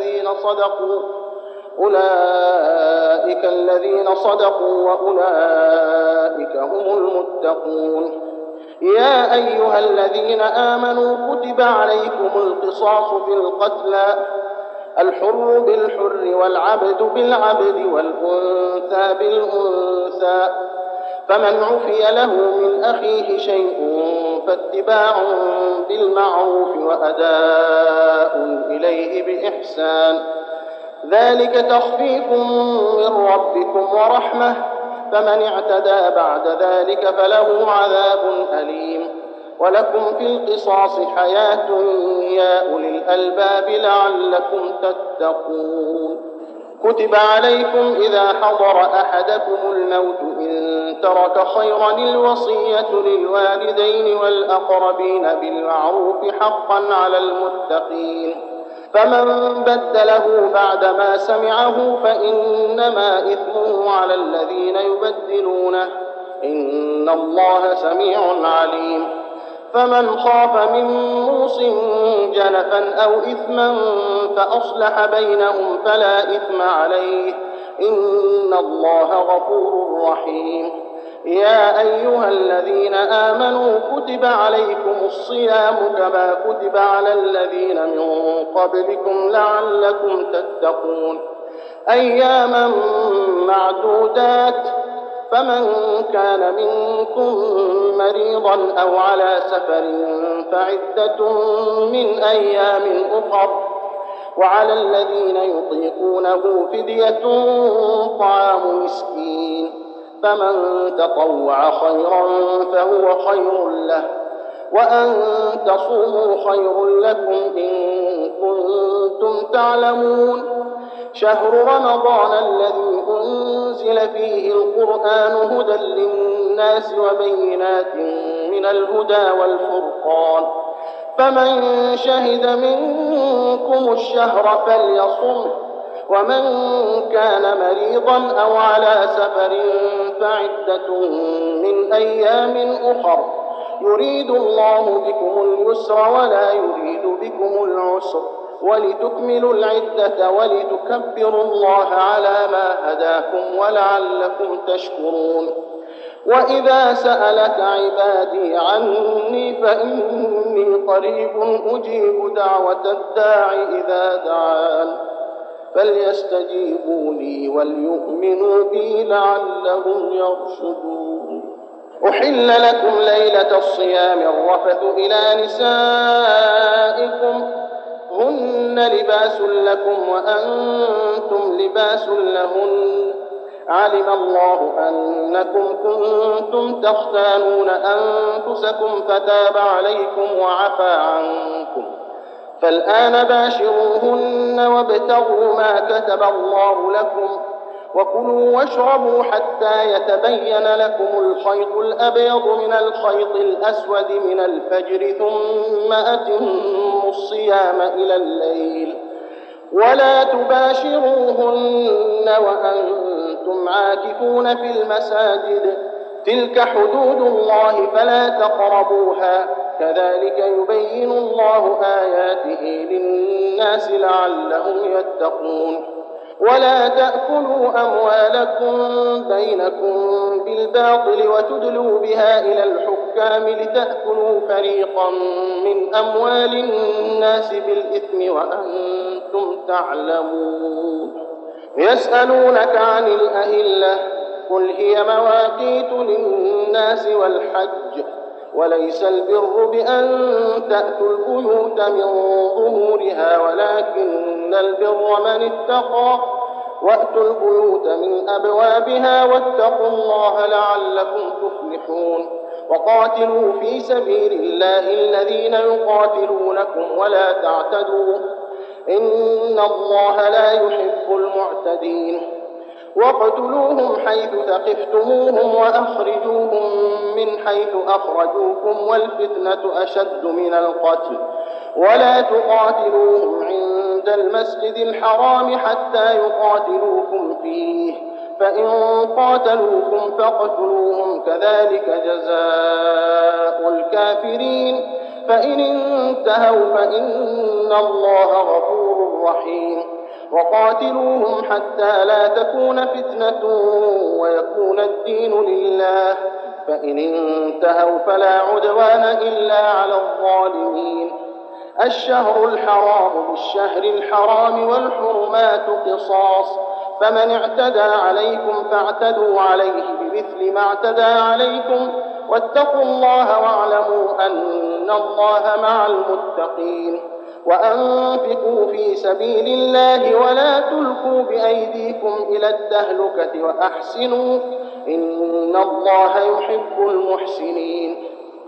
الذين صدقوا وأولئك هم المتقون. يا أيها الذين آمنوا كتب عليكم القصاص في القتلى الحر بالحر والعبد بالعبد والأنثى بالأنثى فمن عفي له من أخيه شيء فاتباع بالمعروف وأداء إليه بإحسان ذلك تخفيف من ربكم ورحمة فمن اعتدى بعد ذلك فله عذاب أليم. ولكم في القصاص حياة يا أولي الألباب لعلكم تتقون. كتب عليكم إذا حضر أحدكم الموت إن ترك خيرا الوصية للوالدين والأقربين بالمعروف حقا على المتقين فمن بدله بعدما سمعه فإنما إثمه على الذين يبدلونه إن الله سميع عليم. فمن خاف من موص جنفا أو إثما فأصلح بينهم فلا إثم عليه إن الله غفور رحيم. يا أيها الذين آمنوا كتب عليكم الصيام كما كتب على الذين من قبلكم لعلكم تتقون أياما معدودات فمن كان منكم مريضا أو على سفر فعدة من أيام أخر وعلى الذين يطيقونه فدية طعام مسكين فمن تطوع خيرا فهو خير له وأن تصوموا خير لكم إن كنتم تعلمون. شهر رمضان الذي أنزل فيه القرآن هدى للناس وبينات من الهدى والفرقان فمن شهد منكم الشهر فليصمه ومن كان مريضا أو على سفر فعدة من أيام أخر يريد الله بكم اليسر ولا يريد بكم العسر ولتكملوا العدة ولتكبروا الله على ما هداكم ولعلكم تشكرون. وإذا سألك عبادي عني فإني قريب أجيب دعوة الداع إذا دعان فليستجيبوا لي وليؤمنوا بي لعلهم يرشدون. أحل لكم ليلة الصيام الرفث إلى نسائكم هن لباس لكم وأنتم لباس لهن علم الله أنكم كنتم تختانون أنفسكم فتاب عليكم وعفى عنكم فالآن باشروهن وابتغوا ما كتب الله لكم وكلوا واشربوا حتى يتبين لكم الخيط الأبيض من الخيط الأسود من الفجر ثم أتموا الصيام إلى الليل ولا تباشروهن وأنتم عاكفون في المساجد تلك حدود الله فلا تقربوها كذلك يبين الله آياته للناس لعلهم يتقون. ولا تأكلوا أموالكم بينكم بالباطل وتدلوا بها إلى الحكام لتأكلوا فريقا من أموال الناس بالإثم وأنتم تعلمون. يسألونك عن الأهلة قل هي مواقيت للناس والحج وليس البر بأن تأتوا البيوت من ظهورها ولكن البر من اتقى وأتوا البيوت من أبوابها واتقوا الله لعلكم تفلحون وقاتلوا في سبيل الله الذين يقاتلونكم ولا تعتدوا إن الله لا يحب المعتدين واقتلوهم حيث ثقفتموهم وأخرجوهم من حيث أخرجوكم والفتنة أشد من القتل ولا تقاتلوهم عند المسجد الحرام حتى يقاتلوكم فيه فإن قاتلوكم فاقتلوهم كذلك جزاء الكافرين فإن انتهوا فإن الله غفور رحيم وقاتلوهم حتى لا تكون فتنة ويكون الدين لله فإن انتهوا فلا عدوان إلا على الظالمين الشهر الحرام بالشهر الحرام والحرمات قصاص فمن اعتدى عليكم فاعتدوا عليه بمثل ما اعتدى عليكم واتقوا الله واعلموا أن الله مع المتقين وأنفقوا في سبيل الله ولا تلقوا بأيديكم إلى التهلكة وأحسنوا إن الله يحب المحسنين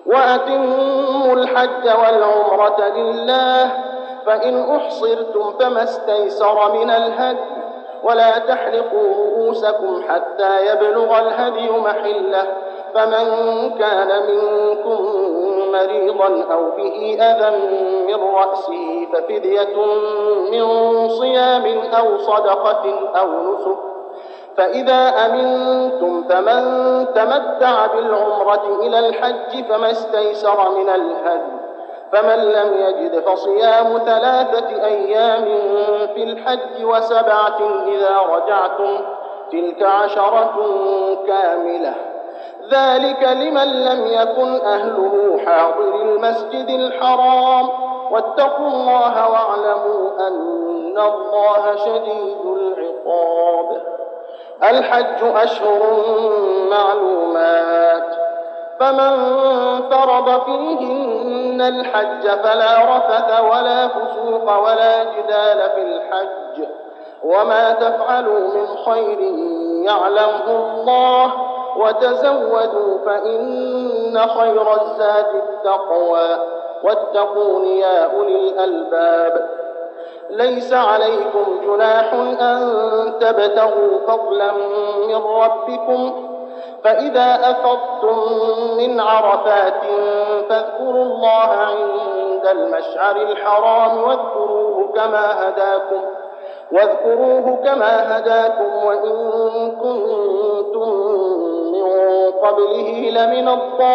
وأتموا الحج والعمرة لله فإن أحصرتم فما استيسر من الهدي ولا تحلقوا رؤوسكم حتى يبلغ الهدي محله فمن كان منكم مريضا أو به أذى من رأسه ففدية من صيام أو صدقة أو نسك فإذا أمنتم فمن تمتع بالعمرة إلى الحج فما استيسر من الهدي فمن لم يجد فصيام 3 أيام في الحج و7 إذا رجعتم تلك 10 كاملة ذلك لمن لم يكن أهله حاضر المسجد الحرام واتقوا الله واعلموا أن الله شديد العقاب الحج أشهر معلومات فمن فرض فيهن الحج فلا رفث ولا فسوق ولا جدال في الحج وما تفعلوا من خير يعلمه الله وتزودوا فإن خير الزاد التقوى واتقون يا أولي الألباب ليس عليكم جناح أن تبتغوا فضلا من ربكم فإذا أفضتم من عرفات فاذكروا الله عند المشعر الحرام واذكروه كما هداكم وإن كنتم من قبله لمن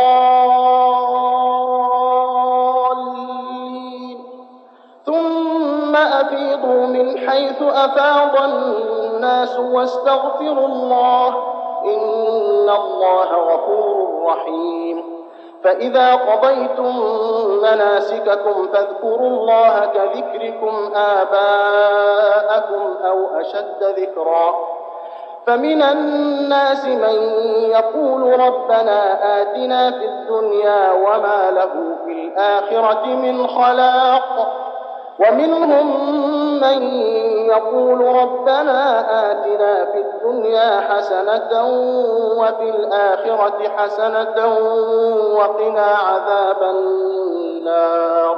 الضالين ثم أفيضوا من حيث أفاض الناس واستغفروا الله إن الله غفور رحيم فإذا قضيتم مناسككم فاذكروا الله كذكركم آباءكم أو أشد ذكرا فمن الناس من يقول ربنا آتنا في الدنيا وما له في الآخرة من خلاق ومنهم من يقول ربنا آتنا في الدنيا حسنة وفي الآخرة حسنة وقنا عذاب النار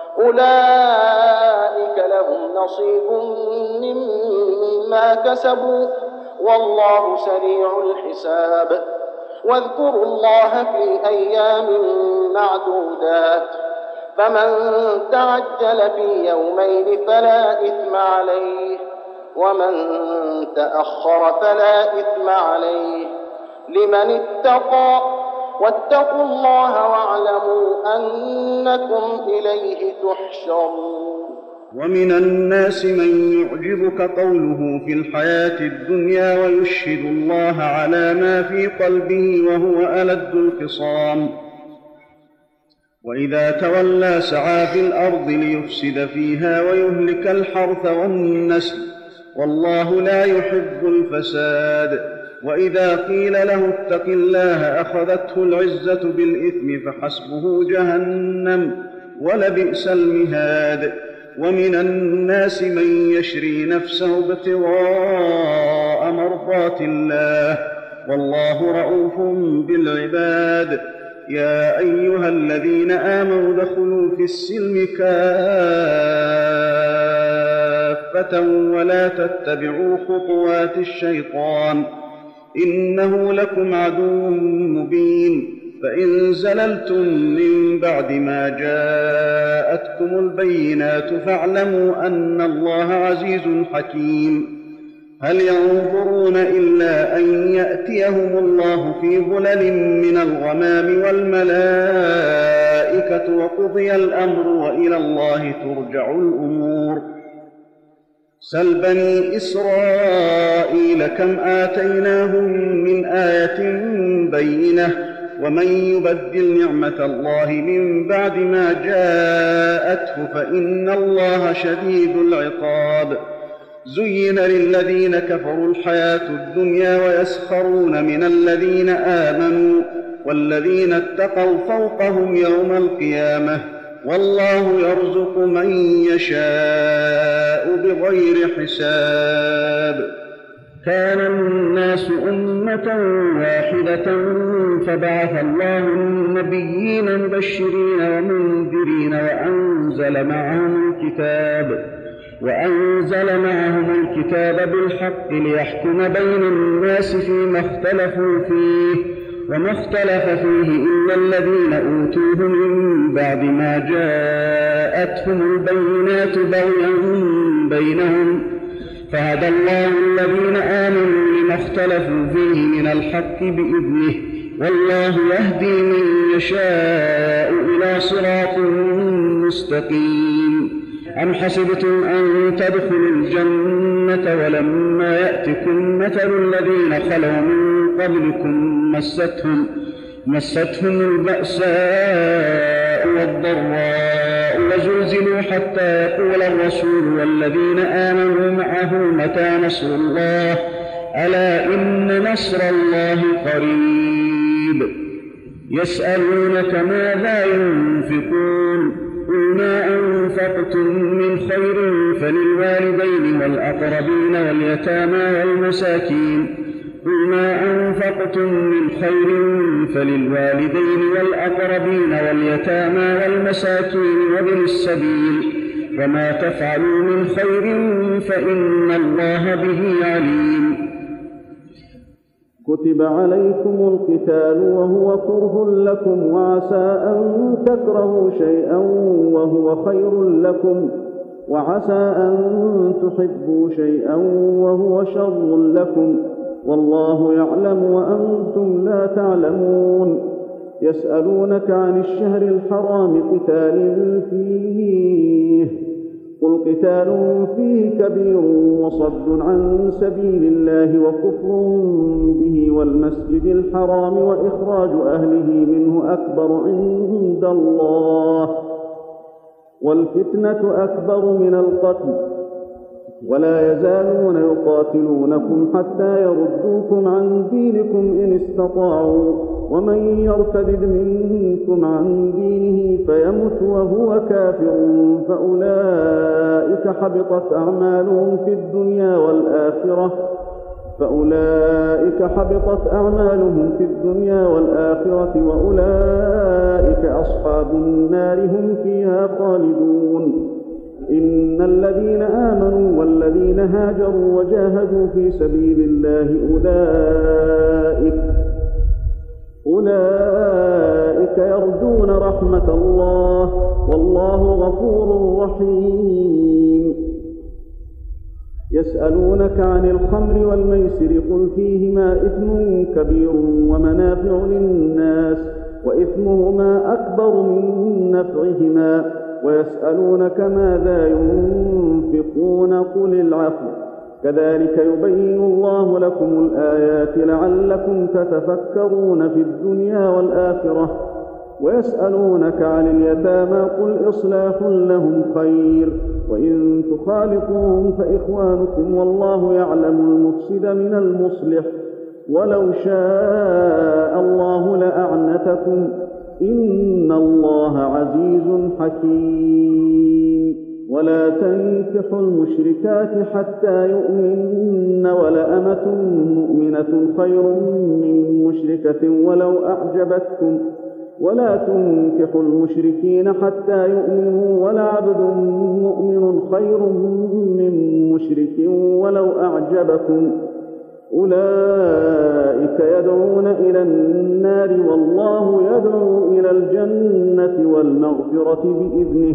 أولئك لهم نصيب مما كسبوا والله سريع الحساب واذكروا الله في أيام معدودات فمن تعجل في يومين فلا إثم عليه ومن تأخر فلا إثم عليه لمن اتقى واتقوا الله واعلموا أنكم إليه تحشرون ومن الناس من يعجبك قوله في الحياة الدنيا ويشهد الله على ما في قلبه وهو ألد الخصام وإذا تولى سعى في الأرض ليفسد فيها ويهلك الحرث والنسل والله لا يحب الفساد وإذا قيل له اتق الله أخذته العزة بالإثم فحسبه جهنم ولبئس المهاد ومن الناس من يشري نفسه ابتغاء مرضات الله والله رءوف بالعباد. يا أيها الذين آمنوا ادخلوا في السلم كافة ولا تتبعوا خطوات الشيطان إنه لكم عدو مبين. فإن زللتم من بعد ما جاءتكم البينات فاعلموا أن الله عزيز حكيم. هل ينظرون إلا أن يأتيهم الله في ظلل من الغمام والملائكة وقضي الأمر وإلى الله ترجع الأمور. سل بني إسرائيل كم آتيناهم من آية بينة ومن يبدل نعمة الله من بعد ما جاءته فإن الله شديد العقاب. زين للذين كفروا الحياة الدنيا ويسخرون من الذين آمنوا والذين اتقوا فوقهم يوم القيامة والله يرزق من يشاء بغير حساب. كان الناس أمة واحدة فبعث الله النبيين مبشرين ومنذرين وأنزل معهم الكتاب بالحق ليحكم بين الناس فيما اختلفوا فيه وما اختلف فيه إلا الذين أوتوه من بعد ما جاءتهم البينات بغيا بينهم فهدى الله الذين آمنوا لما اختلفوا فيه من الحق بإذنه والله يهدي من يشاء إلى صراط مستقيم. أم حسبتم أن تدخلوا الجنة ولما يأتكم مثل الذين خلوا من قبلكم مستهم البأساء والضراء وزلزلوا حتى يقول الرسول والذين آمنوا معه متى نصر الله ألا إن نصر الله قريب. يسألونك ماذا ينفقون قل ما أنفقتم من خير فللوالدين والأقربين واليتامى والمساكين وابن السبيل وما تفعلوا من خير فإن الله به عليم. كتب عليكم القتال وهو كره لكم وعسى أن تكرهوا شيئا وهو خير لكم وعسى أن تحبوا شيئا وهو شر لكم والله يعلم وأنتم لا تعلمون. يسألونك عن الشهر الحرام قتال فيه قل قتال فيه كبير وصد عن سبيل الله وكفر به والمسجد الحرام وإخراج أهله منه أكبر عند الله والفتنة أكبر من القتل ولا يزالون يقاتلونكم حتى يردوكم عن دينكم إن استطاعوا ومن يرتد منكم عن دينه فيمت وهو كافر فأولئك حبطت أعمالهم في الدنيا والآخرة وأولئك أصحاب النار هم فيها خالدون. إن الذين آمنوا والذين هاجروا وجاهدوا في سبيل الله أولئك يرجون رحمة الله والله غفور رحيم. يسألونك عن الخمر والميسر قل فيهما إثم كبير ومنافع للناس وإثمهما أكبر من نفعهما ويسألونك ماذا ينفقون قل العفو كذلك يبين الله لكم الآيات لعلكم تتفكرون في الدنيا والآخرة. ويسألونك عن اليتامى قل إصلاح لهم خير وإن تخالطوهم فإخوانكم والله يعلم المفسد من المصلح ولو شاء الله لأعنتكم إن الله عزيز حكيم. ولا تنكحوا المشركات حتى يؤمن ولأمة مؤمنة خير من مشركة ولو أعجبتكم ولا تنكحوا المشركين حتى يؤمنوا ولعبد مؤمن خير من مشرك ولو أعجبكم أولئك يدعون إلى النار والله يدعو إلى الجنة والمغفرة بإذنه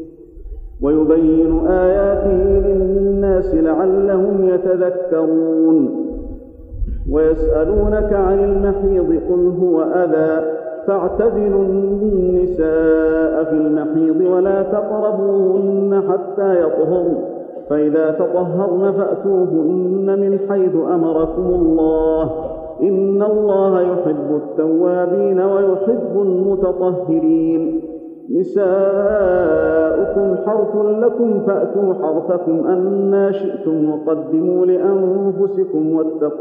ويبين آياته للناس لعلهم يتذكرون ويسألونك عن المحيض قل هو أذى فاعتزلوا النساء في المحيض ولا تقربوهن حتى يطهرن فإذا تطهرن فأتوهن من حيث أمركم الله إن الله يحب التوابين ويحب المتطهرين نساؤكم حرث لكم فأتوا حرثكم أنى شئتم وقدموا لأنفسكم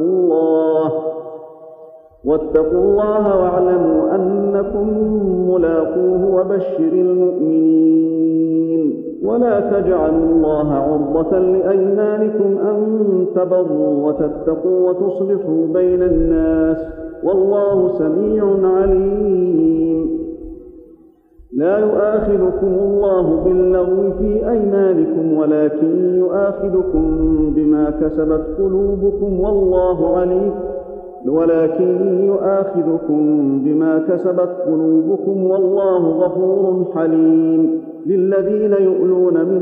واتقوا الله واعلموا أنكم ملاقوه وبشر المؤمنين ولا تجعلوا الله عرضة لأيمانكم أن تبروا وتتقوا وتصلحوا بين الناس والله سميع عليم لا يؤاخذكم الله باللغو في أيمانكم ولكن يؤاخذكم بما كسبت قلوبكم والله غفور حليم للذين يؤلون من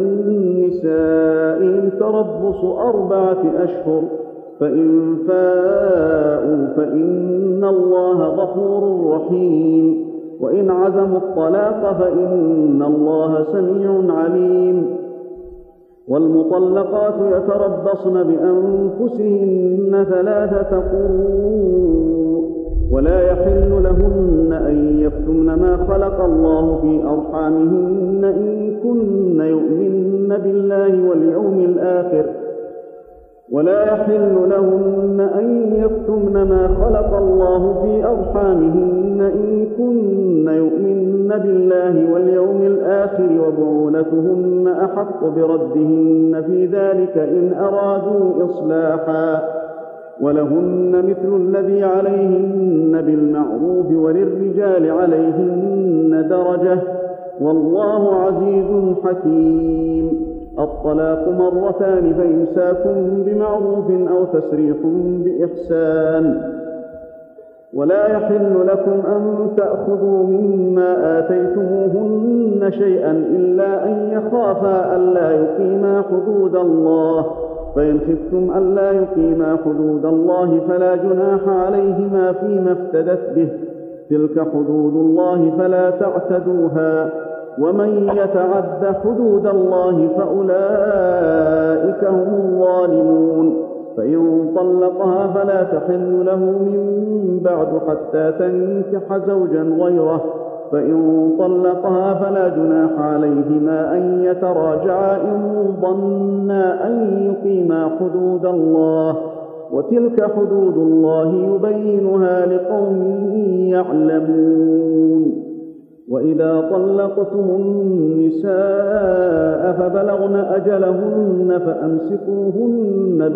نسائهم تربص 4 أشهر فإن فاءوا فإن الله غفور رحيم وإن عزموا الطلاق فإن الله سميع عليم والمطلقات يتربصن بأنفسهن 3 قروء ولا يحل لهن أن يكتمن ما خلق الله في أرحامهن إن كن يؤمن بالله واليوم الآخر ولا يحل لهن أن يكتمن ما خلق الله في أرحامهن إن كن يؤمن بالله واليوم الآخر وبعولتهن أحق بردهن في ذلك إن أرادوا إصلاحا ولهن مثل الذي عليهن بالمعروف وللرجال عليهن درجة والله عزيز حكيم الطلاق 2 فإمساك بمعروف أو تسريح بإحسان ولا يحل لكم أن تأخذوا مما آتيتموهن شيئا إلا أن يخافا ألا يقيما حدود الله فإن خفتم ألا يقيما حدود الله فلا جناح عليهما فيما افتدت به تلك حدود الله فلا تعتدوها ومن يتعد حدود الله فأولئك هم الظالمون فإن طلقها فلا تحل له من بعد حتى تنكح زوجا غيره فإن طلقها فلا جناح عليهما أن يتراجعا إن ظنا أن يقيما حدود الله وتلك حدود الله يبينها لقوم يعلمون وإذا طلقتم النساء فبلغن أجلهن فأمسكوهن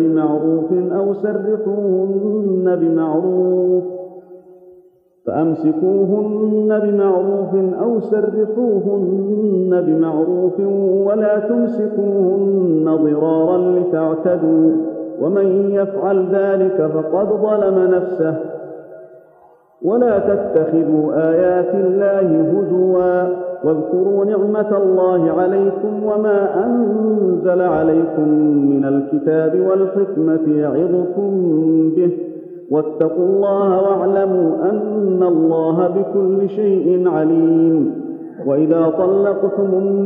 بمعروف أو سرحوهن بمعروف ولا تمسكوهن ضرارا لتعتدوا ومن يفعل ذلك فقد ظلم نفسه ولا تتخذوا آيات الله هزوا واذكروا نعمة الله عليكم وما أنزل عليكم من الكتاب والحكمة يعظكم به واتقوا الله واعلموا أن الله بكل شيء عليم وإذا طلقتم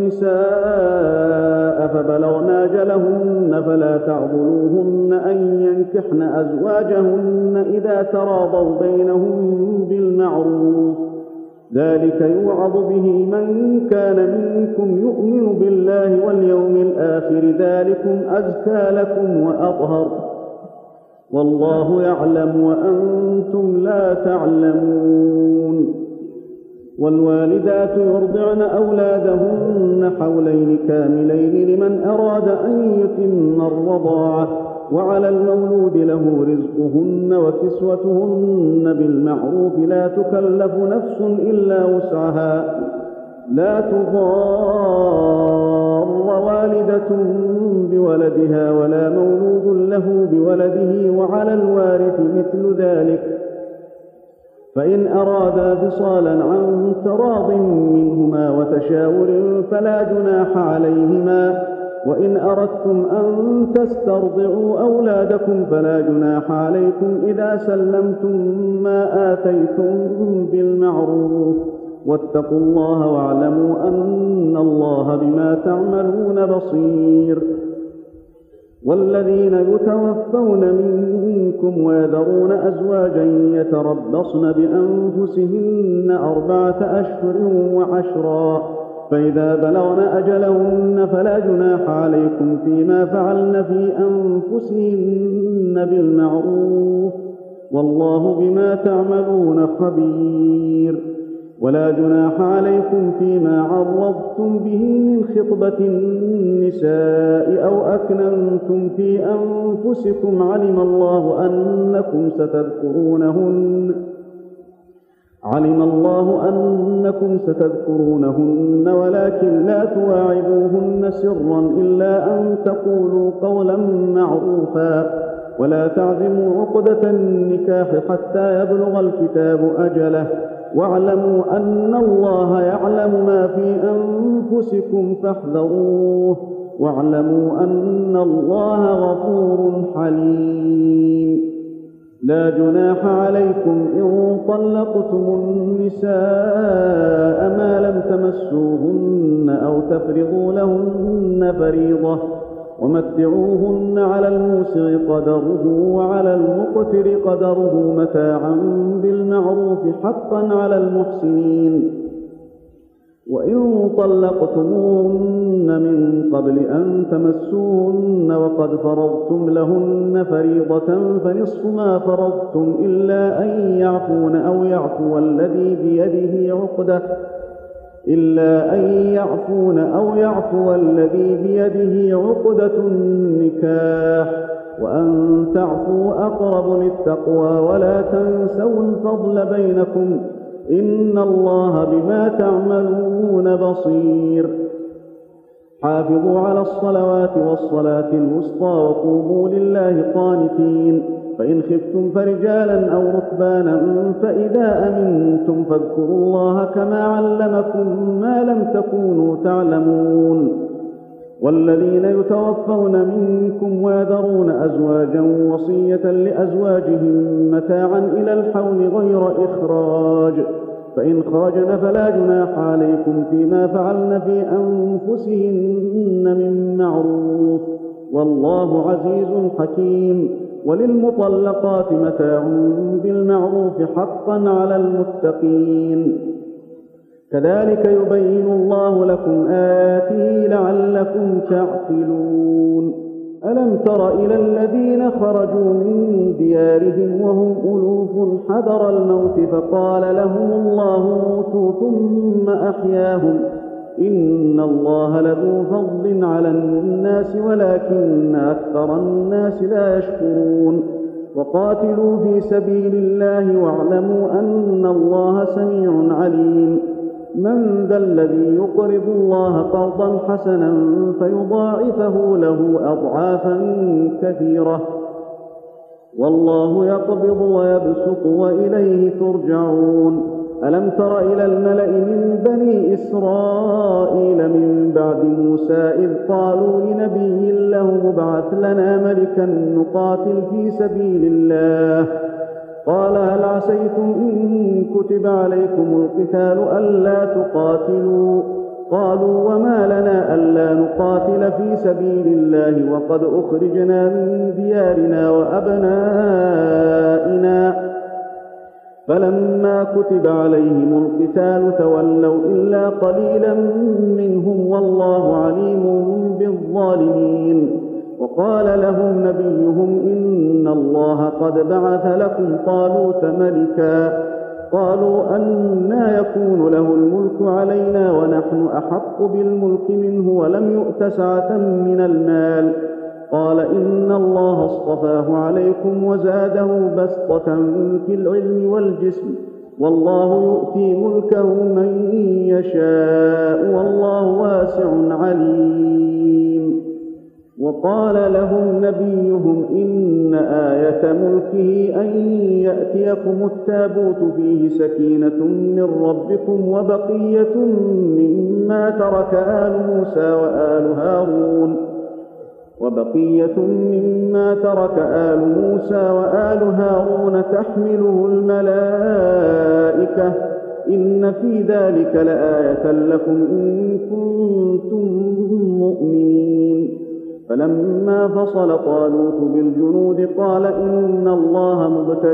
النساء فبلغن أجلهن فلا تعضلوهن أن ينكحن أزواجهن إذا تراضوا بينهم بالمعروف ذلك يوعظ به من كان منكم يؤمن بالله واليوم الآخر ذلكم أزكى لكم وأطهر والله يعلم وأنتم لا تعلمون والوالدات يرضعن أولادهن حولين كاملين لمن أراد أن يتم الرضاعة وعلى المولود له رزقهن وكسوتهن بالمعروف لا تكلف نفس إلا وسعها لا تضار والدة بولدها ولا مولود له بولده وعلى الوارث مثل ذلك فإن أرادا فصالا عن تراض منهما وتشاور فلا جناح عليهما وإن أردتم أن تسترضعوا أولادكم فلا جناح عليكم إذا سلمتم ما آتيتم بالمعروف واتقوا الله واعلموا أن الله بما تعملون بصير والذين يتوفون منكم ويذرون أزواجا يتربصن بأنفسهن 4 أشهر وعشرا فإذا بلغن أجلهن فلا جناح عليكم فيما فعلن في أنفسهن بالمعروف والله بما تعملون خبير ولا جناح عليكم فيما عرضتم به من خطبة النساء أو أكننتم في أنفسكم علم الله أنكم ستذكرونهن ولكن لا تواعدوهن سرا إلا أن تقولوا قولا معروفا ولا تعزموا عقدة النكاح حتى يبلغ الكتاب أجله واعلموا أن الله يعلم ما في أنفسكم فاحذروه واعلموا أن الله غفور حليم لا جناح عليكم إن طلقتم النساء ما لم تمسوهن أو تفرضوا لهن فريضة ومتعوهن على الموسع قدره وعلى المقتر قدره متاعا بالمعروف حقا على المحسنين وإن طلقتموهن من قبل أن تمسوهن وقد فرضتم لهن فريضة فنصف ما فرضتم إلا أن يعفون أو يعفو الذي بيده عقدة النكاح وأن تعفوا أقرب للتقوى ولا تنسوا الفضل بينكم إن الله بما تعملون بصير حافظوا على الصلوات والصلاة الوسطى وقوموا لله قانتين فإن خفتم فرجالا أو ركبانا فإذا أمنتم فاذكروا الله كما علمكم ما لم تكونوا تعلمون والذين يتوفون منكم ويذرون أزواجا وصية لأزواجهم متاعا إلى الحول غير إخراج فإن خرجن فلا جناح عليكم فيما فعلن في أنفسهن من معروف والله عزيز حكيم وللمطلقات متاع بالمعروف حقا على المتقين كذلك يبين الله لكم آياته لعلكم تعقلون ألم تر إلى الذين خرجوا من ديارهم وهم ألوف حذر الموت فقال لهم الله موتوا ثم أحياهم إن الله لذو فضل على الناس ولكن أكثر الناس لا يشكرون وقاتلوا في سبيل الله واعلموا أن الله سميع عليم من ذا الذي يقرض الله قرضا حسنا فيضاعفه له أضعافا كثيرة والله يقبض ويبسط وإليه ترجعون ألم تر إلى الملأ من بني إسرائيل من بعد موسى إذ قالوا لنبي له ابعث لنا ملكا نقاتل في سبيل الله قال هل عسيتم إن كتب عليكم القتال ألا تقاتلوا قالوا وما لنا ألا نقاتل في سبيل الله وقد أخرجنا من ديارنا وأبنائنا فلما كتب عليهم القتال تولوا إلا قليلا منهم والله عليم بالظالمين وقال لهم نبيهم إن الله قد بعث لكم طالوت ملكا قالوا أنى يكون له الملك علينا ونحن أحق بالملك منه ولم يؤت سعة من المال. قال إن الله اصطفاه عليكم وزاده بسطة في العلم والجسم، والله يؤتي ملكه من يشاء والله واسع عليم. وقال لهم نبيهم إن آية ملكه أن يأتيكم التابوت فيه سكينة من ربكم وبقية مما ترك آل موسى وآل هارون تحمله الملائكة إن في ذلك لآية لكم إن كنتم مؤمنين. فلما فصل طالوت بالجنود قال إن الله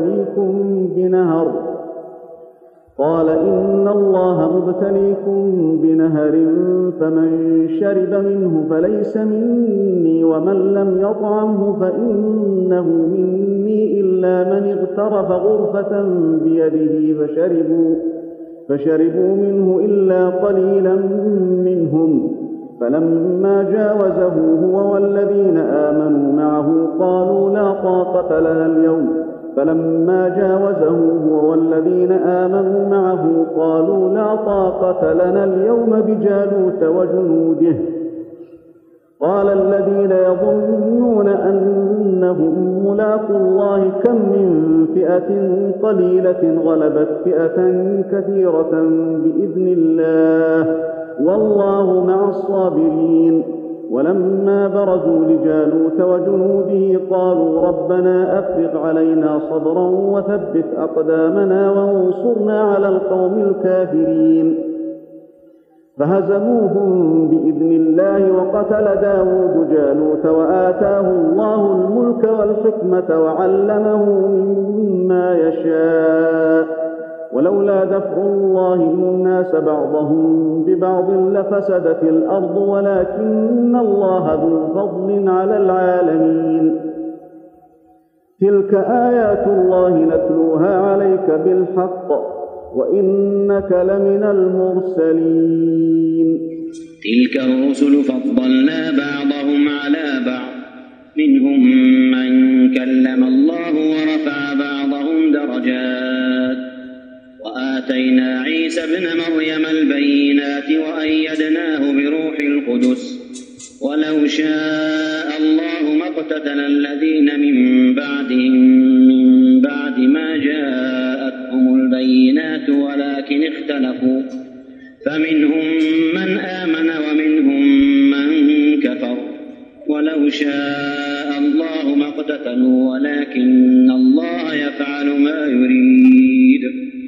مبتليكم بنهر فمن شرب منه فليس مني ومن لم يطعمه فإنه مني إلا من اغترف غرفة بيده فشربوا منه إلا قليلا منهم. فلما جاوزه هو والذين آمنوا معه قالوا لا طاقة لنا اليوم بجالوت وجنوده. قال الذين يظنون أنهم ملاقو الله كم من فئة قليلة غلبت فئة كثيرة بإذن الله والله مع الصابرين. ولما برزوا لجالوت وجنوده قالوا ربنا أفرغ علينا صبرا وثبت أقدامنا وانصرنا على القوم الكافرين. فهزموهم بإذن الله وقتل داود جالوت وآتاه الله الملك والحكمة وعلمه مما يشاء. ولولا دفع الله الناس بعضهم ببعض لفسدت الأرض ولكن الله ذو فضل على العالمين. تلك آيات الله نتلوها عليك بالحق وإنك لمن المرسلين. تلك الرسل فضلنا بعضهم على بعض منهم من كلم الله ورفع بعضهم درجات وآتينا عيسى ابن مريم البينات وأيدناه بروح القدس ولو شاء الله ما اقتتل الذين من بعدهم من بعد ما جاءتهم البينات ولكن اختلفوا فمنهم من آمن ومنهم من كفر ولو شاء الله ما اقتتلوا ولكن الله يفعل ما يريد.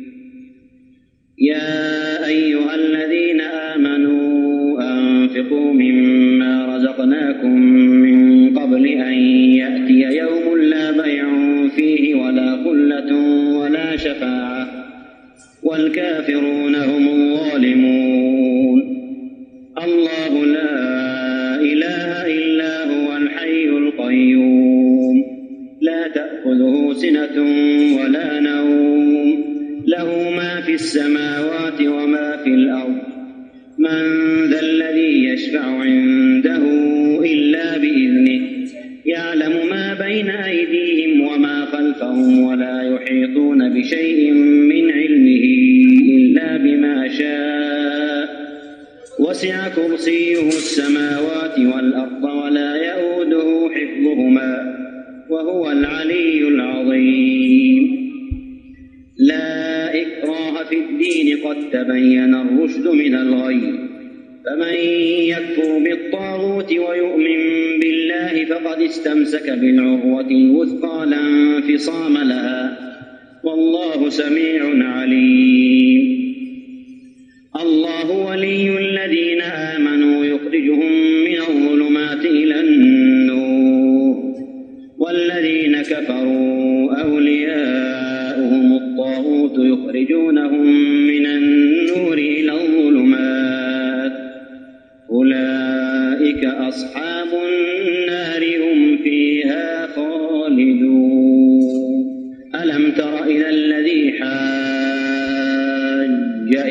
يا أيها الذين آمنوا أنفقوا مما رزقناكم من قبل أن يأتي يوم لا بيع فيه ولا خلة ولا شفاعة والكافرون هم الظالمون. الله لا إله إلا هو الحي القيوم لا تأخذه سنة ولا نوم له ما في السماوات وما في الأرض من ذا الذي يشفع عنده إلا بإذنه يعلم ما بين أيديهم وما خلفهم ولا يحيطون بشيء من علمه إلا بما شاء وسع كرسيه السماوات والأرض ولا يؤوده حفظهما وهو العلي العظيم. لا إكراه في الدين قد تبين الرشد من الغي فمن يكفر بالطاغوت ويؤمن بالله فقد استمسك بالعروة الوثقى لا انفصام لها والله سميع عليم. الله ولي الذين آمنوا يخرجهم من الظلمات إلى النور والذين كفروا أولياؤهم الطاغوت يخرجونهم من النور إلى الظلمات أولئك أصحاب النار هم فيها خالدون. ألم تر إلى الذي حاج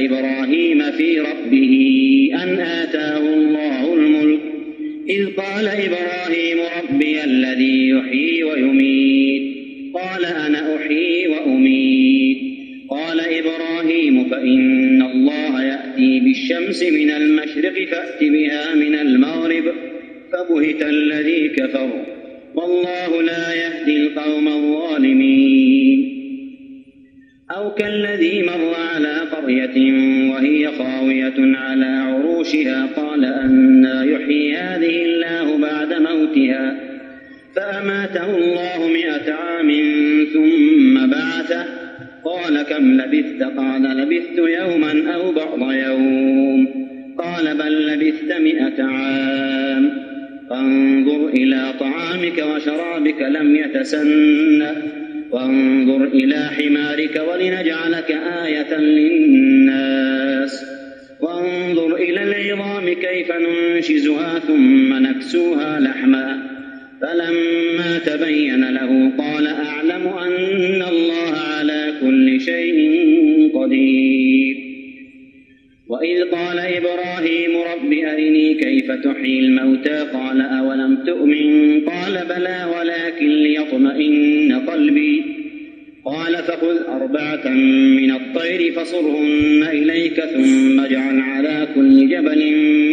إبراهيم في ربه أن آتاه الله الملك إذ قال إبراهيم ربي الذي يحيي ويميت قال أنا أحيي وأميت قال إبراهيم فإن الله يأتي بالشمس من المشرق فأت بها من المغرب فبهت الذي كفر والله لا يهدي القوم الظالمين أو كالذي مر على قرية وهي خاوية على عروشها قال أنى يحيي هذه الله بعد موتها فأماته الله 100 عام ثم بعثه قال كم لبثت قال لبثت يوما أو بعض يوم قال بل لبثت 100 عام فانظر إلى طعامك وشرابك لم يتسنه وانظر إلى حمارك ولنجعلك آية للناس وانظر إلى العظام كيف ننشزها ثم نكسوها لحما فلما تبين له قال أعلم أن الله على كل شيء قدير وإذ قال إبراهيم رب أرني كيف تحيي الموتى قال أولم تؤمن قال بلى ولكن ليطمئن قلبي قال فخذ 4 من الطير فصرهن إليك ثم اجعل على كل جبل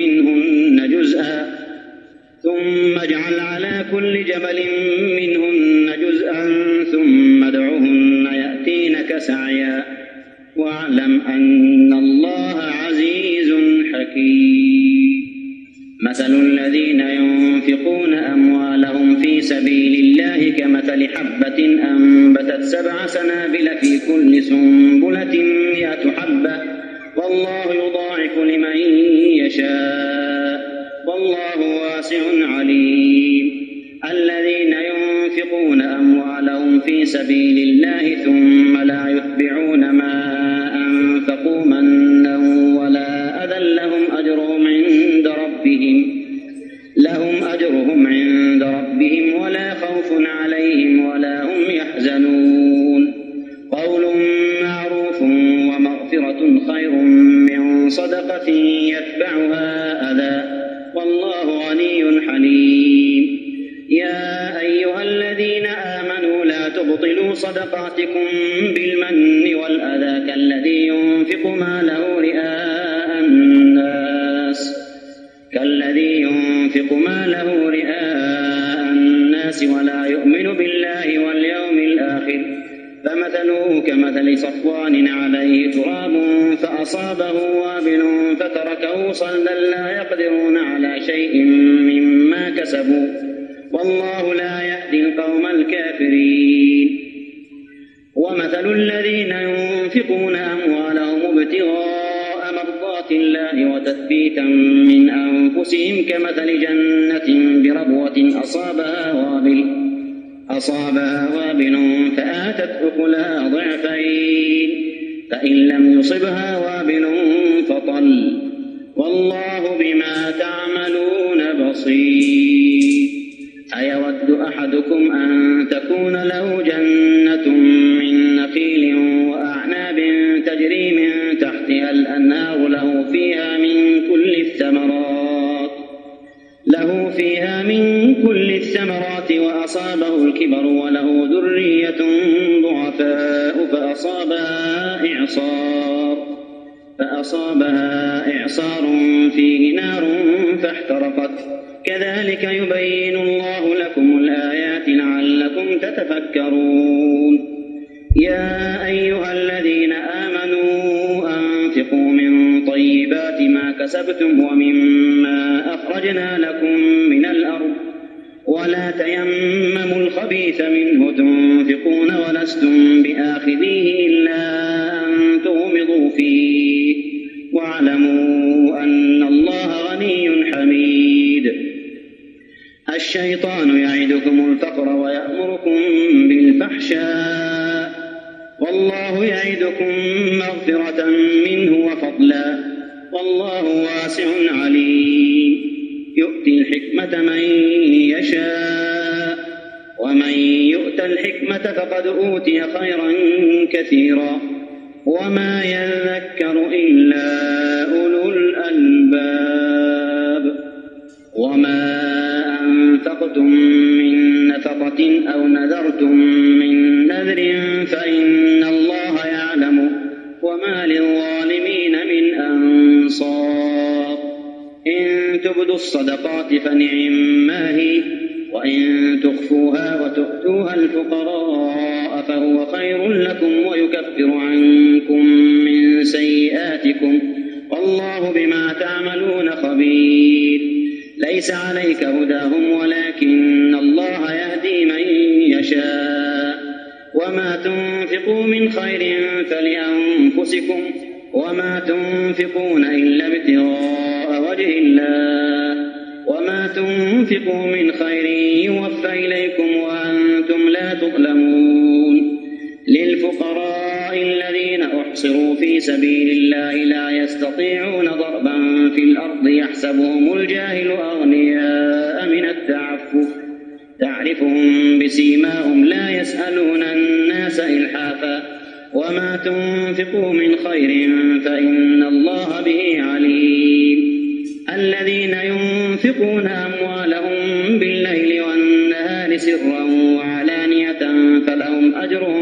منهن جزءا ثم ادعهن يأتينك سعيا واعلم أن الله عزيز حكيم مثل الذين ينفقون أموالهم في سبيل الله كمثل حبة أنبتت 7 سنابل في كل سنبلة 100 حبة والله يضاعف لمن يشاء والله واسع عليم الذين ينفقون أموالهم في سبيل الله ثم لا يتبعون ما أنفقوا منا ولا أذى لهم أجرهم عند ربهم ولا خوف عليهم ولا هم يحزنون قول معروف ومغفرة خير من صدقة يتبعها أذى والله غني حليم يا أيها الذين آمنوا لا تبطلوا صدقاتكم بالمن والأذى كالذي ينفق ماله رئاء الناس ولا يؤمن بالله واليوم الآخر فمثله كمثل صفوان عليه تراب فأصابه وابل فتركه صلدا لا يقدرون على شيء مما كسبوا والله لا يهدي القوم الكافرين ومثل الذين ينفقون أموالهم ابتغاء مرضات الله وتثبيتا من أنفسهم كمثل جنة بربوة أصابها وابل فآتت أكلها ضعفين فإن لم يصبها وابل فطل والله بما تعملون بصير أيود أحدكم أن تكون له جنة من نخيل وأعناب تجري من تحتها الأنهار له فيها من كل الثمرات وأصابه الكبر وله ذرية ضعفاء فأصابها إعصار فيه نار فاحترقت كذلك يبين الله لكم الآيات لعلكم تتفكرون يا أيها الذين آمنوا أنفقوا من طيبات ما كسبتم ومما أخرجنا لكم من الأرض ولا تيمموا الخبيث منه تنفقون ولستم بآخذيه إلا أن تغمضوا فيه واعلموا أن الله غني حميد الشيطان يعدكم الفقر ويأمركم بالفحشاء والله يعدكم مغفرة منه وفضلا والله واسع عليم يؤتي الحكمة من يشاء ومن يؤت الحكمة فقد أوتي خيرا كثيرا وما يذكر إلا أولو الألباب. وما أنفقتم من نفقة أو نذرتم من نذر فإن الله يعلم وما للظالمين من أنصار. إن تبدوا الصدقات فنعما هي، وإن تخفوها وتؤتوها الفقراء فهو خير لكم ويكفر عنكم من سيئاتكم والله بما تعملون خبير. ليس عليك هداهم ولكن الله يهدي من يشاء. وما تنفقوا من خير فلأنفسكم وما تنفقون إلا ابتغاء وجه الله وما تنفقوا من خير يوفى إليكم وأنتم لا تظلمون. للفقراء الذين أحصروا في سبيل الله لا يستطيعون ضربا في الأرض يحسبهم الجاهل أغنياء من التعفف تعرفهم بسيماهم لا يسألون الناس إلحافا وما تنفقوا من خير فإن الله به عليم. الذين ينفقون أموالهم بالليل والنهار سرا وعلانية فلهم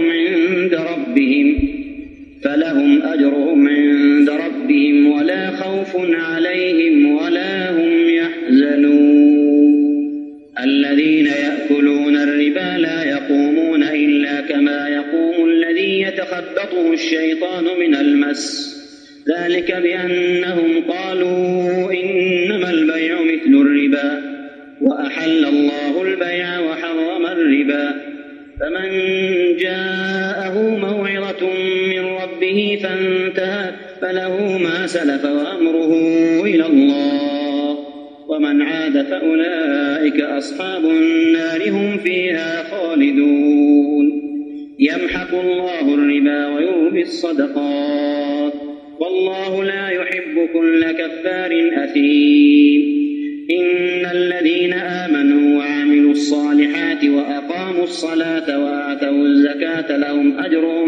أجرهم عند ربهم ولا خوف عليهم ولا هم يحزنون. الذين يأكلون الربا لا يقومون إلا كما يقوم الذي يتخبطه الشيطان من المس، ذلك بأنهم قالوا إنما البيع مثل الربا وأحل الله البيع وحرم الربا. فمن جاءه موعظة من ربه فانتهى فله ما سلف وأمره إلى الله ومن عاد فأولئك أصحاب النار هم فيها خالدون. يمحق الله الربا ويربي الصدقات والله لا يحب كل كفار أثيم. إن الذين آمنوا وعملوا الصالحات وأقاموا الصلاة وآتوا الزكاة لهم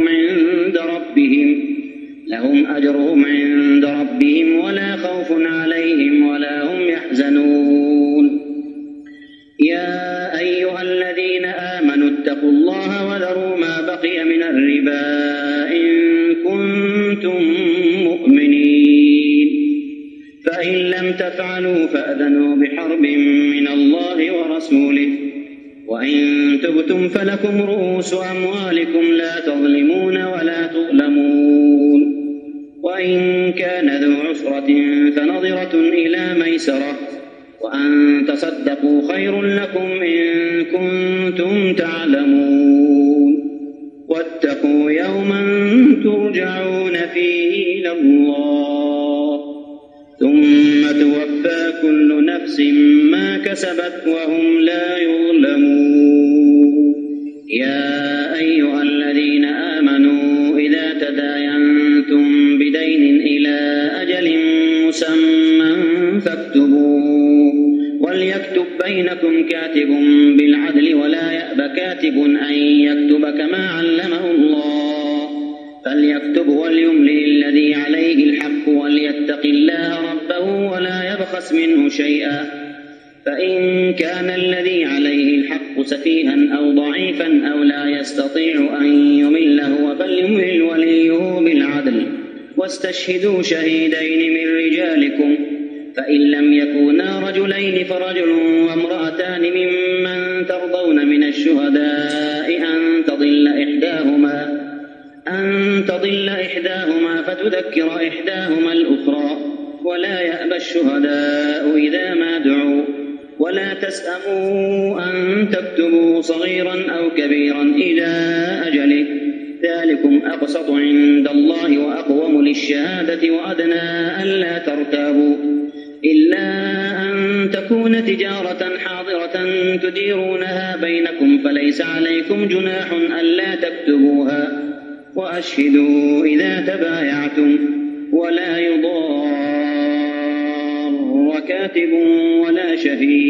أجرهم عند ربهم ولا خوف عليهم ولا هم يحزنون. يا أيها الذين آمنوا اتقوا الله وذروا ما بقي من الربا إن كنتم مؤمنين، فإن لم تفعلوا فأذنوا بحرب من الله ورسوله، وإن تبتم فلكم رؤوس أموالكم لا تظلمون ولا تظلمون. وإن كان ذو عسرة فنظرة إلى ميسرة وأن تصدقوا خير لكم إن كنتم تعلمون. واتقوا يوما ترجعون فيه إلى الله ثم توفى كل نفس ما كسبت وهم لا يظلمون. يا أيها الذين آمنوا إذا تداينتم بدين إلى أجل مسمى فاكتبوه وليكتب بينكم كاتب بالعدل ولا يأب كاتب أن يكتب كما علمه الله، فليكتب وليملل الذي عليه الحق وليتق الله ربه ولا يبخس منه شيئا، فإن كان الذي عليه الحق سفيها أو ضعيفا أو لا يستطيع أن يمل هو فليملل وليه بالعدل واستشهدوا شهيدين من رجالكم، فإن لم يكونا رجلين فرجل وامرأتان ممن ترضون من الشهداء أن تضل إحداهما فتذكر إحداهما الأخرى، ولا يأبى الشهداء إذا ما دعوا، ولا تسأموا أن تكتبوا صغيرا أو كبيرا إلى أجله، ذلكم أقسط عند الله وأقوم للشهادة وأدنى ألا ترتابوا، إلا أن تكون تجارة حاضرة تديرونها بينكم فليس عليكم جناح ألا تكتبوها، وأشهدوا إذا تبايعتم، ولا يضار كاتب ولا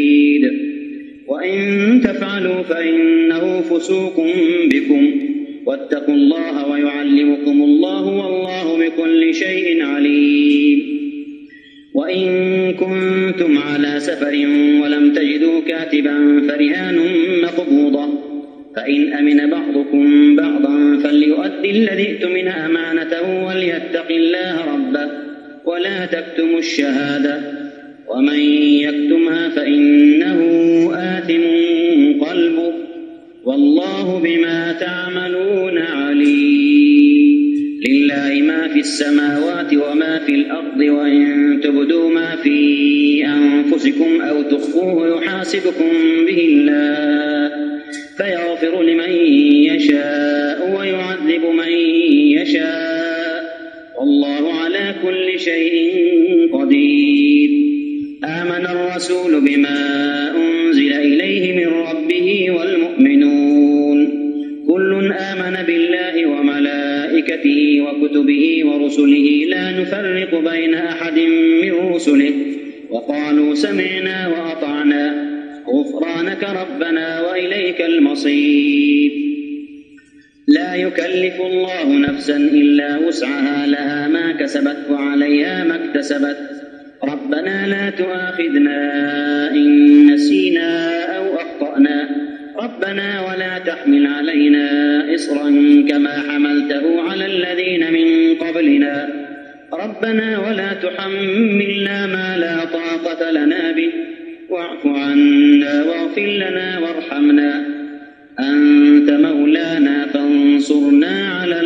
شهيد، وإن تفعلوا فإنه فسوق بكم، واتقوا الله ويعلمكم الله والله بكل شيء عليم. وإن كنتم على سفر ولم تجدوا كاتبا فرهان مقبوضة، فإن أمن بعضكم بعضا فليؤدي الذي اؤتمن أمانته وليتق الله ربه ولا تكتموا الشهادة، ومن يكتمها فإنه آثم قلبه والله بما تعملون عليم. لله ما في السماوات وما في الأرض، وإن تبدوا ما في أنفسكم أو تخفوه يحاسبكم به الله فيغفر لمن يشاء ويعذب من يشاء والله على كل شيء قدير. آمن الرسول بما أنزل إليه من ربه والمؤمنون كل آمن بالله وملائكته وكتبه ورسله لا نفرق بين أحد من رسله وقالوا سمعنا وأطعنا غفرانك ربنا وإليك المصير. لا يكلف الله نفسا إلا وسعها لها ما كسبت وعليها ما اكتسبت ربنا لا تؤاخذنا إن نسينا أو أخطأنا ربنا ولا تحمل علينا إصرا كما حملته على الذين من قبلنا ربنا ولا تحملنا ما لا طاقة لنا به واعف عنا واغفر لنا وارحمنا أنت مولانا فانصرنا على